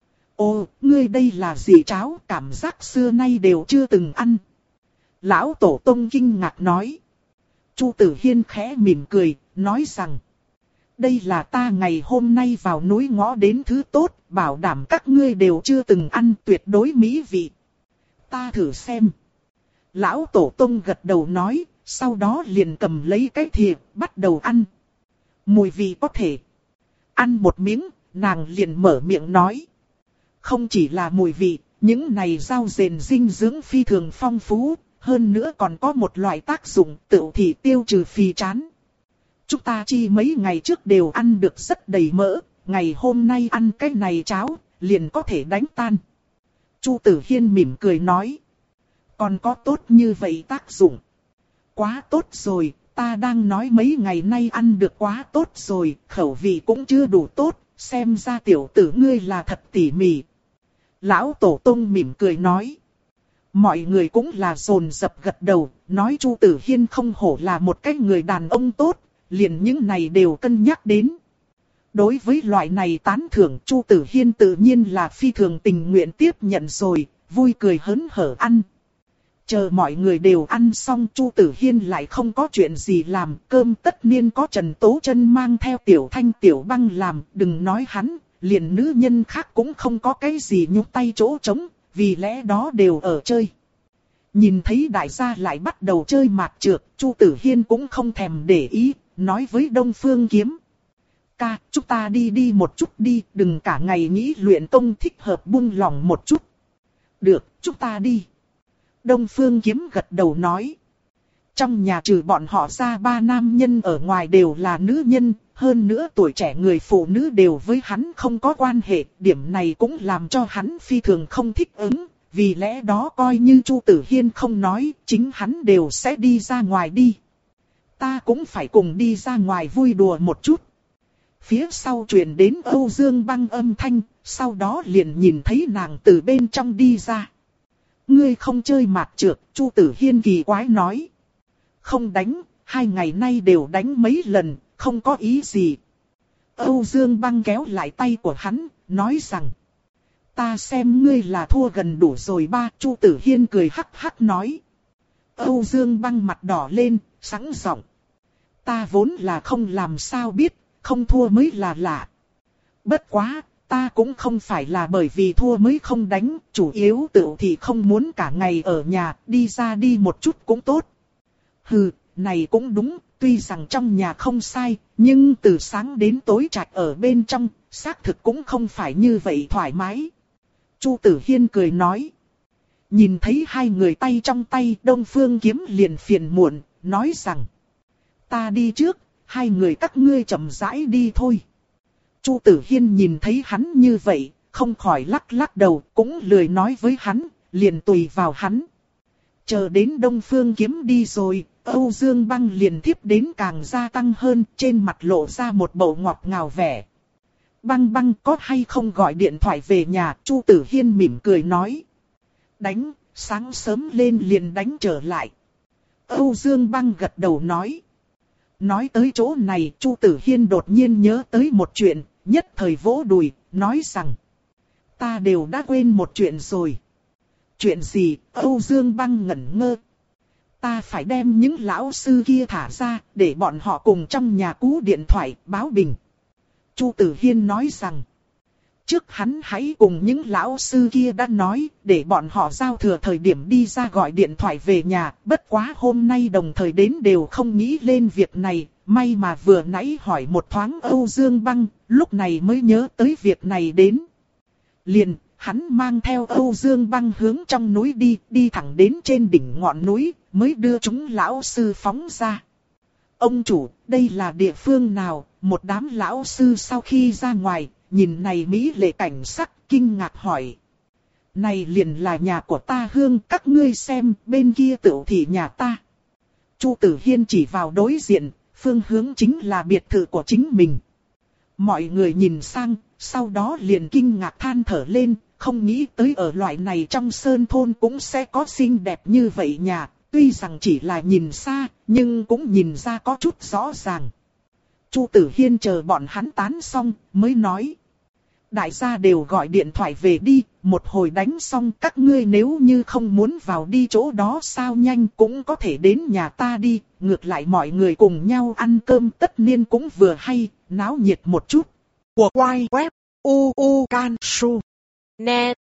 Ô, ngươi đây là gì cháo, cảm giác xưa nay đều chưa từng ăn. Lão tổ tông kinh ngạc nói. Chu Tử Hiên khẽ mỉm cười, nói rằng. Đây là ta ngày hôm nay vào núi ngõ đến thứ tốt, bảo đảm các ngươi đều chưa từng ăn, tuyệt đối mỹ vị. Ta thử xem. Lão tổ tông gật đầu nói, sau đó liền cầm lấy cái thìa, bắt đầu ăn. Mùi vị có thể. Ăn một miếng, nàng liền mở miệng nói. Không chỉ là mùi vị, những này rau rền dinh dưỡng phi thường phong phú, hơn nữa còn có một loại tác dụng tựu thì tiêu trừ phì chán. Chúng ta chi mấy ngày trước đều ăn được rất đầy mỡ, ngày hôm nay ăn cái này cháo, liền có thể đánh tan. Chu Tử Hiên mỉm cười nói. Còn có tốt như vậy tác dụng. Quá tốt rồi, ta đang nói mấy ngày nay ăn được quá tốt rồi, khẩu vị cũng chưa đủ tốt, xem ra tiểu tử ngươi là thật tỉ mỉ. Lão tổ tông mỉm cười nói. Mọi người cũng là dồn dập gật đầu, nói Chu Tử Hiên không hổ là một cái người đàn ông tốt, liền những này đều cân nhắc đến. Đối với loại này tán thưởng, Chu Tử Hiên tự nhiên là phi thường tình nguyện tiếp nhận rồi, vui cười hớn hở ăn. Chờ mọi người đều ăn xong, Chu Tử Hiên lại không có chuyện gì làm, cơm tất nhiên có Trần Tố Chân mang theo Tiểu Thanh Tiểu Băng làm, đừng nói hắn, liền nữ nhân khác cũng không có cái gì nhúc tay chỗ trống, vì lẽ đó đều ở chơi. Nhìn thấy đại gia lại bắt đầu chơi mạt trược, Chu Tử Hiên cũng không thèm để ý, nói với Đông Phương Kiếm. Ca, chúng ta đi đi một chút đi, đừng cả ngày nghĩ luyện công, thích hợp buông lỏng một chút. Được, chúng ta đi. Đông Phương Kiếm gật đầu nói. Trong nhà trừ bọn họ ra ba nam nhân ở ngoài đều là nữ nhân, hơn nữa tuổi trẻ người phụ nữ đều với hắn không có quan hệ, điểm này cũng làm cho hắn phi thường không thích ứng, vì lẽ đó coi như Chu Tử Hiên không nói, chính hắn đều sẽ đi ra ngoài đi. Ta cũng phải cùng đi ra ngoài vui đùa một chút. Phía sau truyền đến Âu Dương Băng âm thanh, sau đó liền nhìn thấy nàng từ bên trong đi ra. Ngươi không chơi mạt trược, Chu Tử Hiên kỳ quái nói. Không đánh, hai ngày nay đều đánh mấy lần, không có ý gì. Âu Dương Băng kéo lại tay của hắn, nói rằng. Ta xem ngươi là thua gần đủ rồi ba, Chu Tử Hiên cười hắc hắc nói. Âu Dương Băng mặt đỏ lên, sẵn giọng. Ta vốn là không làm sao biết, không thua mới là lạ. Bất quá, ta cũng không phải là bởi vì thua mới không đánh, chủ yếu tự thì không muốn cả ngày ở nhà, đi ra đi một chút cũng tốt. Hừ, này cũng đúng, tuy rằng trong nhà không sai, nhưng từ sáng đến tối trạch ở bên trong, xác thực cũng không phải như vậy thoải mái. Chu Tử Hiên cười nói. Nhìn thấy hai người tay trong tay, Đông Phương Kiếm liền phiền muộn, nói rằng. Ta đi trước, hai người các ngươi chậm rãi đi thôi. Chu Tử Hiên nhìn thấy hắn như vậy, không khỏi lắc lắc đầu, cũng lười nói với hắn, liền tùy vào hắn. Chờ đến Đông Phương Kiếm đi rồi, Âu Dương Băng liền tiếp đến càng gia tăng hơn, trên mặt lộ ra một bầu ngọt ngào vẻ. Băng Băng có hay không gọi điện thoại về nhà, Chu Tử Hiên mỉm cười nói. Đánh, sáng sớm lên liền đánh trở lại. Âu Dương Băng gật đầu nói. Nói tới chỗ này, Chu Tử Hiên đột nhiên nhớ tới một chuyện, nhất thời vỗ đùi, nói rằng. Ta đều đã quên một chuyện rồi. Chuyện gì? Âu Dương Băng ngẩn ngơ. Ta phải đem những lão sư kia thả ra, để bọn họ cùng trong nhà cú điện thoại báo bình. Chu Tử Hiên nói rằng. Trước hắn hãy cùng những lão sư kia đã nói, để bọn họ giao thừa thời điểm đi ra gọi điện thoại về nhà, bất quá hôm nay đồng thời đến đều không nghĩ lên việc này, may mà vừa nãy hỏi một thoáng Âu Dương Băng, lúc này mới nhớ tới việc này đến. Liền, hắn mang theo Âu Dương Băng hướng trong núi đi, đi thẳng đến trên đỉnh ngọn núi, mới đưa chúng lão sư phóng ra. Ông chủ, đây là địa phương nào? Một đám lão sư sau khi ra ngoài, nhìn này mỹ lệ cảnh sắc, kinh ngạc hỏi. Này liền là nhà của ta Hương, các ngươi xem, bên kia tựu thị nhà ta. Chu Tử Hiên chỉ vào đối diện, phương hướng chính là biệt thự của chính mình. Mọi người nhìn sang, sau đó liền kinh ngạc than thở lên, không nghĩ tới ở loại này trong sơn thôn cũng sẽ có xinh đẹp như vậy nhà, tuy rằng chỉ là nhìn xa, nhưng cũng nhìn ra có chút rõ ràng. Chu Tử Hiên chờ bọn hắn tán xong, mới nói. Đại gia đều gọi điện thoại về đi, một hồi đánh xong các ngươi nếu như không muốn vào đi chỗ đó sao nhanh cũng có thể đến nhà ta đi, ngược lại mọi người cùng nhau ăn cơm tất nhiên cũng vừa hay, náo nhiệt một chút. Của quay web u u can su net.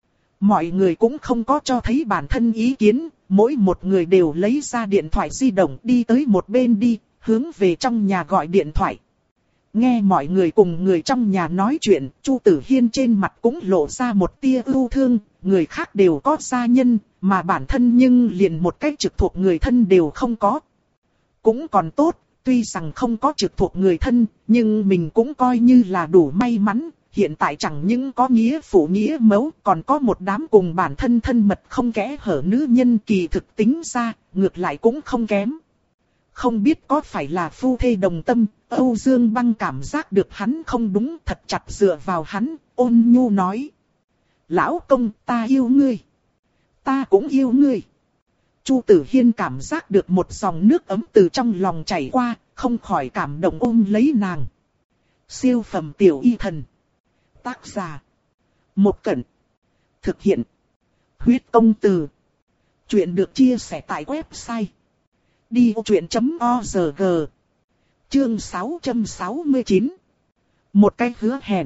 Mọi người cũng không có cho thấy bản thân ý kiến, mỗi một người đều lấy ra điện thoại di động đi tới một bên đi, hướng về trong nhà gọi điện thoại. Nghe mọi người cùng người trong nhà nói chuyện, Chu Tử Hiên trên mặt cũng lộ ra một tia ưu thương, người khác đều có gia nhân, mà bản thân nhưng liền một cách trực thuộc người thân đều không có. Cũng còn tốt, tuy rằng không có trực thuộc người thân, nhưng mình cũng coi như là đủ may mắn, hiện tại chẳng những có nghĩa phụ nghĩa mẫu, còn có một đám cùng bản thân thân mật không kẽ hở nữ nhân kỳ thực tính ra, ngược lại cũng không kém. Không biết có phải là phu thê đồng tâm, Âu Dương Băng cảm giác được hắn không đúng, thật chặt dựa vào hắn, ôn nhu nói. Lão công, ta yêu ngươi. Ta cũng yêu ngươi. Chu Tử Hiên cảm giác được một dòng nước ấm từ trong lòng chảy qua, không khỏi cảm động ôm lấy nàng. Siêu phẩm tiểu y thần. Tác giả. Một Cẩn. Thực hiện. Huyết công từ. Chuyện được chia sẻ tại website đi ô truyện chấm org. Chương sáu trăm sáu mươi chín. Một cái hứa hẹn.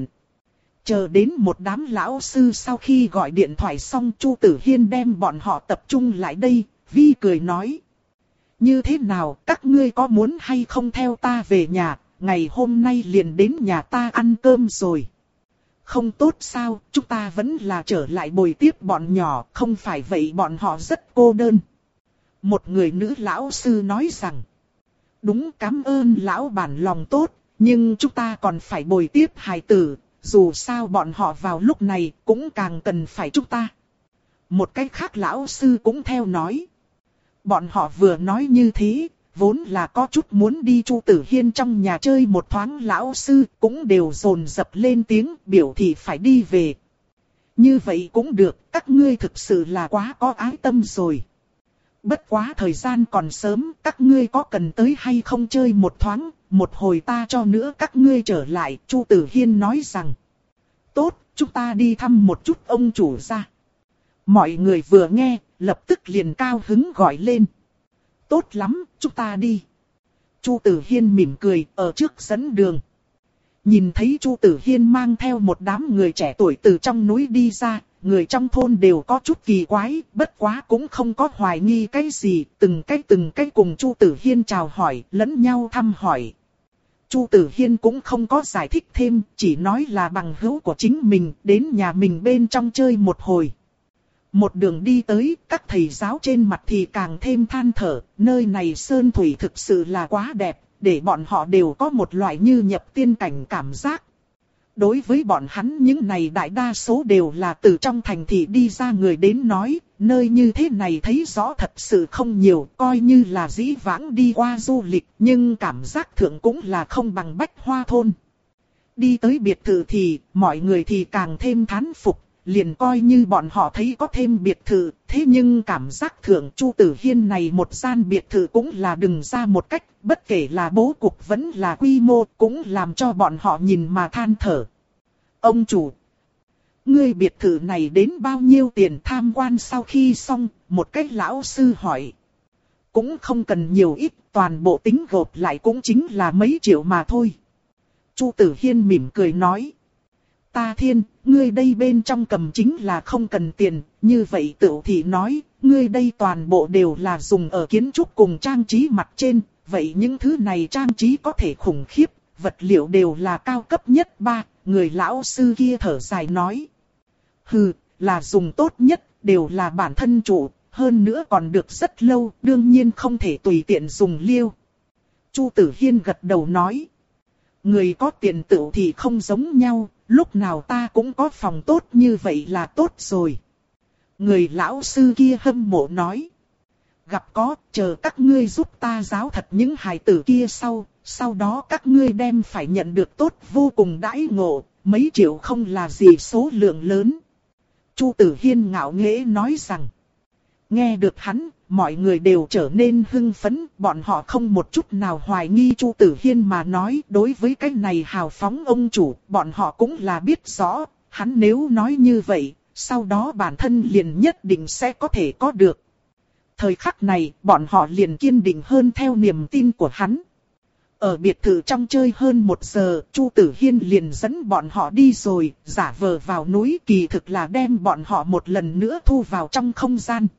Chờ đến một đám lão sư sau khi gọi điện thoại xong, Chu Tử Hiên đem bọn họ tập trung lại đây, vi cười nói. Như thế nào, các ngươi có muốn hay không theo ta về nhà, ngày hôm nay liền đến nhà ta ăn cơm rồi. Không tốt sao, chúng ta vẫn là trở lại bồi tiếp bọn nhỏ, không phải vậy bọn họ rất cô đơn. Một người nữ lão sư nói rằng, đúng, cảm ơn lão bản lòng tốt, nhưng chúng ta còn phải bồi tiếp hài tử, dù sao bọn họ vào lúc này cũng càng cần phải chúng ta. Một cái khác lão sư cũng theo nói. Bọn họ vừa nói như thế, vốn là có chút muốn đi Chu Tử Hiên trong nhà chơi một thoáng, lão sư cũng đều dồn dập lên tiếng biểu thị phải đi về. Như vậy cũng được, các ngươi thực sự là quá có ái tâm rồi. Bất quá thời gian còn sớm, các ngươi có cần tới hay không chơi một thoáng, một hồi ta cho nữa các ngươi trở lại. Chu Tử Hiên nói rằng, tốt, chúng ta đi thăm một chút ông chủ gia. Mọi người vừa nghe, lập tức liền cao hứng gọi lên. Tốt lắm, chúng ta đi. Chu Tử Hiên mỉm cười, ở trước dẫn đường. Nhìn thấy Chu Tử Hiên mang theo một đám người trẻ tuổi từ trong núi đi ra, người trong thôn đều có chút kỳ quái, bất quá cũng không có hoài nghi cái gì, từng cái từng cái cùng Chu Tử Hiên chào hỏi, lẫn nhau thăm hỏi. Chu Tử Hiên cũng không có giải thích thêm, chỉ nói là bằng hữu của chính mình, đến nhà mình bên trong chơi một hồi. Một đường đi tới, các thầy giáo trên mặt thì càng thêm than thở, nơi này sơn thủy thực sự là quá đẹp, để bọn họ đều có một loại như nhập tiên cảnh cảm giác. Đối với bọn hắn những này đại đa số đều là từ trong thành thị đi ra người đến nói, nơi như thế này thấy rõ thật sự không nhiều, coi như là dĩ vãng đi qua du lịch, nhưng cảm giác thượng cũng là không bằng Bách Hoa thôn. Đi tới biệt thự thì, mọi người thì càng thêm thán phục, liền coi như bọn họ thấy có thêm biệt thự, thế nhưng cảm giác thượng Chu Tử Hiên này một gian biệt thự cũng là đừng ra một cách, bất kể là bố cục vẫn là quy mô, cũng làm cho bọn họ nhìn mà than thở. Ông chủ, ngươi biệt thự này đến bao nhiêu tiền? Tham quan sau khi xong, một cái lão sư hỏi. Cũng không cần nhiều ít, toàn bộ tính gộp lại cũng chính là mấy triệu mà thôi. Chu Tử Hiên mỉm cười nói. ta thiên, ngươi đây bên trong cầm chính là không cần tiền, như vậy Tửu Thị nói, ngươi đây toàn bộ đều là dùng ở kiến trúc cùng trang trí mặt trên, vậy những thứ này trang trí có thể khủng khiếp, vật liệu đều là cao cấp nhất ba, người lão sư kia thở dài nói. Hừ, là dùng tốt nhất, đều là bản thân chủ, hơn nữa còn được rất lâu, đương nhiên không thể tùy tiện dùng liêu. Chu Tử Hiên gật đầu nói. Người có tiền Tửu Thị không giống nhau, lúc nào ta cũng có phòng tốt như vậy là tốt rồi. Người lão sư kia hâm mộ nói. Gặp có, chờ các ngươi giúp ta giáo thật những hài tử kia sau, sau đó các ngươi đem phải nhận được tốt vô cùng đãi ngộ, mấy triệu không là gì số lượng lớn. Chu Tử Hiên ngạo nghễ nói rằng. Nghe được hắn, mọi người đều trở nên hưng phấn, bọn họ không một chút nào hoài nghi Chu Tử Hiên mà nói. Đối với cái này hào phóng ông chủ, bọn họ cũng là biết rõ, hắn nếu nói như vậy, sau đó bản thân liền nhất định sẽ có thể có được. Thời khắc này, bọn họ liền kiên định hơn theo niềm tin của hắn. Ở biệt thự trong chơi hơn một giờ, Chu Tử Hiên liền dẫn bọn họ đi rồi, giả vờ vào núi, kỳ thực là đem bọn họ một lần nữa thu vào trong không gian.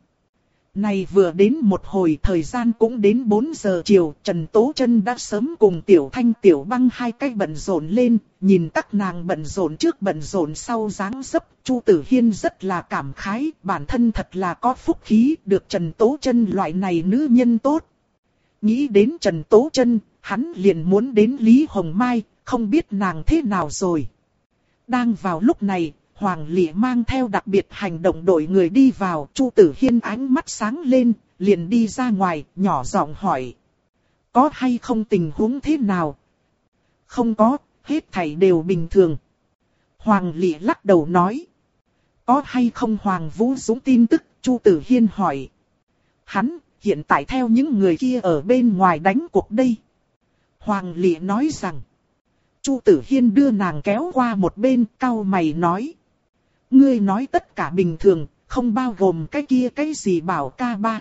Này vừa đến một hồi, thời gian cũng đến bốn giờ chiều, Trần Tố Trân đã sớm cùng Tiểu Thanh Tiểu Băng hai cách bận rộn lên, nhìn các nàng bận rộn trước bận rộn sau dáng dấp, Chu Tử Hiên rất là cảm khái, bản thân thật là có phúc khí, được Trần Tố Trân loại này nữ nhân tốt. Nghĩ đến Trần Tố Trân, hắn liền muốn đến Lý Hồng Mai, không biết nàng thế nào rồi. Đang vào lúc này, Hoàng Lệ mang theo đặc biệt hành động đội người đi vào, Chu Tử Hiên ánh mắt sáng lên, liền đi ra ngoài, nhỏ giọng hỏi. Có hay không tình huống thế nào? Không có, hết thảy đều bình thường. Hoàng Lệ lắc đầu nói. Có hay không Hoàng Vũ Dũng tin tức? Chu Tử Hiên hỏi. Hắn, hiện tại theo những người kia ở bên ngoài đánh cuộc đây. Hoàng Lệ nói rằng. Chu Tử Hiên đưa nàng kéo qua một bên, cau mày nói. Ngươi nói tất cả bình thường, không bao gồm cái kia cái gì bảo ca ba.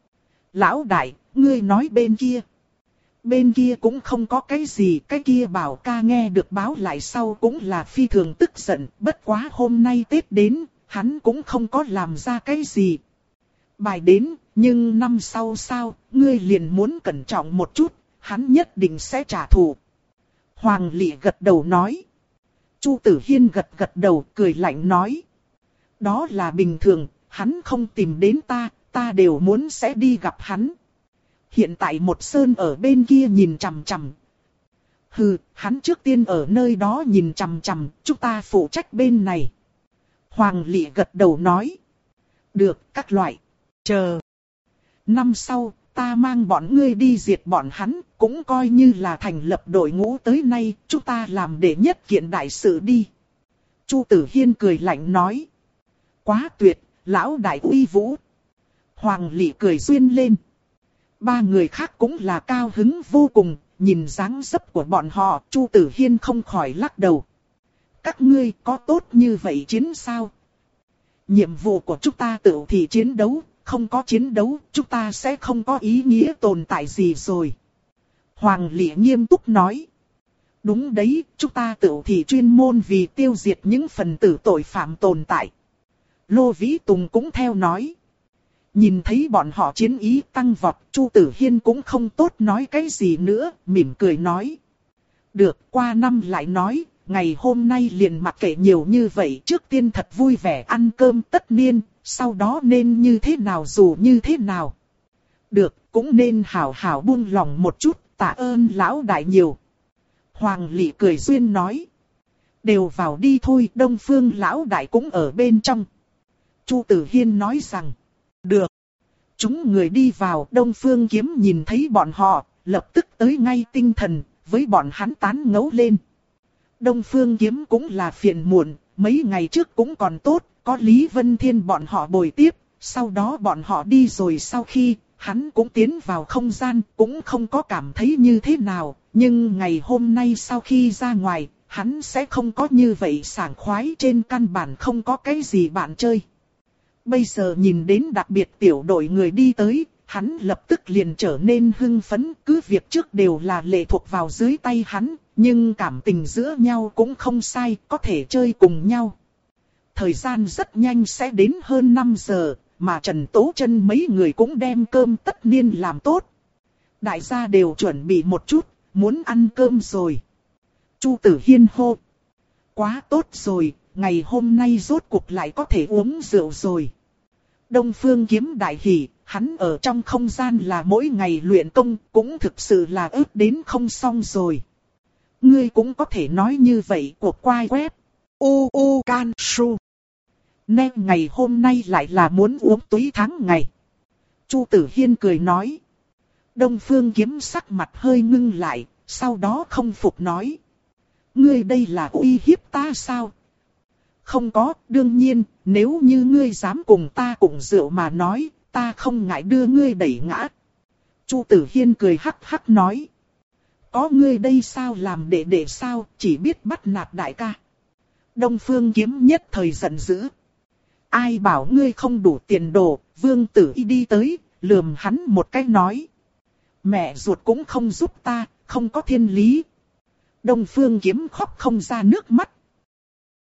Lão đại, ngươi nói bên kia. Bên kia cũng không có cái gì, cái kia bảo ca nghe được báo lại sau cũng là phi thường tức giận, bất quá hôm nay Tết đến, hắn cũng không có làm ra cái gì. Bài đến, nhưng năm sau sao, ngươi liền muốn cẩn trọng một chút, hắn nhất định sẽ trả thù. Hoàng Lệ gật đầu nói. Chu Tử Hiên gật gật đầu cười lạnh nói. Đó là bình thường, hắn không tìm đến ta, ta đều muốn sẽ đi gặp hắn. Hiện tại một sơn ở bên kia nhìn chằm chằm. Hừ, hắn trước tiên ở nơi đó nhìn chằm chằm, chúng ta phụ trách bên này. Hoàng Lệ gật đầu nói. Được, các loại. Chờ. Năm sau, ta mang bọn ngươi đi diệt bọn hắn, cũng coi như là thành lập đội ngũ tới nay, chúng ta làm để nhất kiện đại sự đi. Chu Tử Hiên cười lạnh nói. Quá tuyệt, lão đại uy vũ. Hoàng Lệ cười duyên lên. Ba người khác cũng là cao hứng vô cùng, nhìn dáng dấp của bọn họ, Chu Tử Hiên không khỏi lắc đầu. Các ngươi có tốt như vậy chiến sao? Nhiệm vụ của chúng ta tự thì chiến đấu, không có chiến đấu, chúng ta sẽ không có ý nghĩa tồn tại gì rồi. Hoàng Lệ nghiêm túc nói. Đúng đấy, chúng ta tự thì chuyên môn vì tiêu diệt những phần tử tội phạm tồn tại. Lô Vĩ Tùng cũng theo nói. Nhìn thấy bọn họ chiến ý tăng vọt, Chu Tử Hiên cũng không tốt nói cái gì nữa, mỉm cười nói. Được, qua năm lại nói, ngày hôm nay liền mặc kệ nhiều như vậy, trước tiên thật vui vẻ ăn cơm tất niên, sau đó nên như thế nào dù như thế nào. Được, cũng nên hảo hảo buông lòng một chút, tạ ơn lão đại nhiều. Hoàng Lệ cười duyên nói. Đều vào đi thôi, Đông Phương lão đại cũng ở bên trong. Chu Tử Hiên nói rằng. Được. Chúng người đi vào, Đông Phương Kiếm nhìn thấy bọn họ, lập tức tới ngay tinh thần, với bọn hắn tán ngấu lên. Đông Phương Kiếm cũng là phiền muộn, mấy ngày trước cũng còn tốt, có Lý Vân Thiên bọn họ bồi tiếp, sau đó bọn họ đi rồi sau khi, hắn cũng tiến vào không gian, cũng không có cảm thấy như thế nào, nhưng ngày hôm nay sau khi ra ngoài, hắn sẽ không có như vậy sảng khoái, trên căn bản không có cái gì bạn chơi. Bây giờ nhìn đến đặc biệt tiểu đội người đi tới, hắn lập tức liền trở nên hưng phấn, cứ việc trước đều là lệ thuộc vào dưới tay hắn, nhưng cảm tình giữa nhau cũng không sai, có thể chơi cùng nhau. Thời gian rất nhanh sẽ đến hơn năm giờ, mà Trần Tố Chân mấy người cũng đem cơm tất niên làm tốt. Đại gia đều chuẩn bị một chút, muốn ăn cơm rồi. Chu Tử Hiên hô. Quá tốt rồi, ngày hôm nay rốt cuộc lại có thể uống rượu rồi. Đông Phương Kiếm đại hỉ, hắn ở trong không gian là mỗi ngày luyện công, cũng thực sự là ước đến không xong rồi. Ngươi cũng có thể nói như vậy, cuộc quay web. U U Can Su. Nên ngày hôm nay lại là muốn uống túy tháng ngày. Chu Tử Hiên cười nói. Đông Phương Kiếm sắc mặt hơi ngưng lại, sau đó không phục nói. Ngươi đây là uy hiếp ta sao? Không có, đương nhiên, nếu như ngươi dám cùng ta cùng rượu mà nói, ta không ngại đưa ngươi đẩy ngã. Chu Tử Hiên cười hắc hắc nói. Có ngươi đây sao làm đệ đệ sao, chỉ biết bắt nạt đại ca. Đông Phương Kiếm nhất thời giận dữ. Ai bảo ngươi không đủ tiền đồ, Vương Tử Y đi tới, lườm hắn một cái nói. Mẹ ruột cũng không giúp ta, không có thiên lý. Đông Phương Kiếm khóc không ra nước mắt.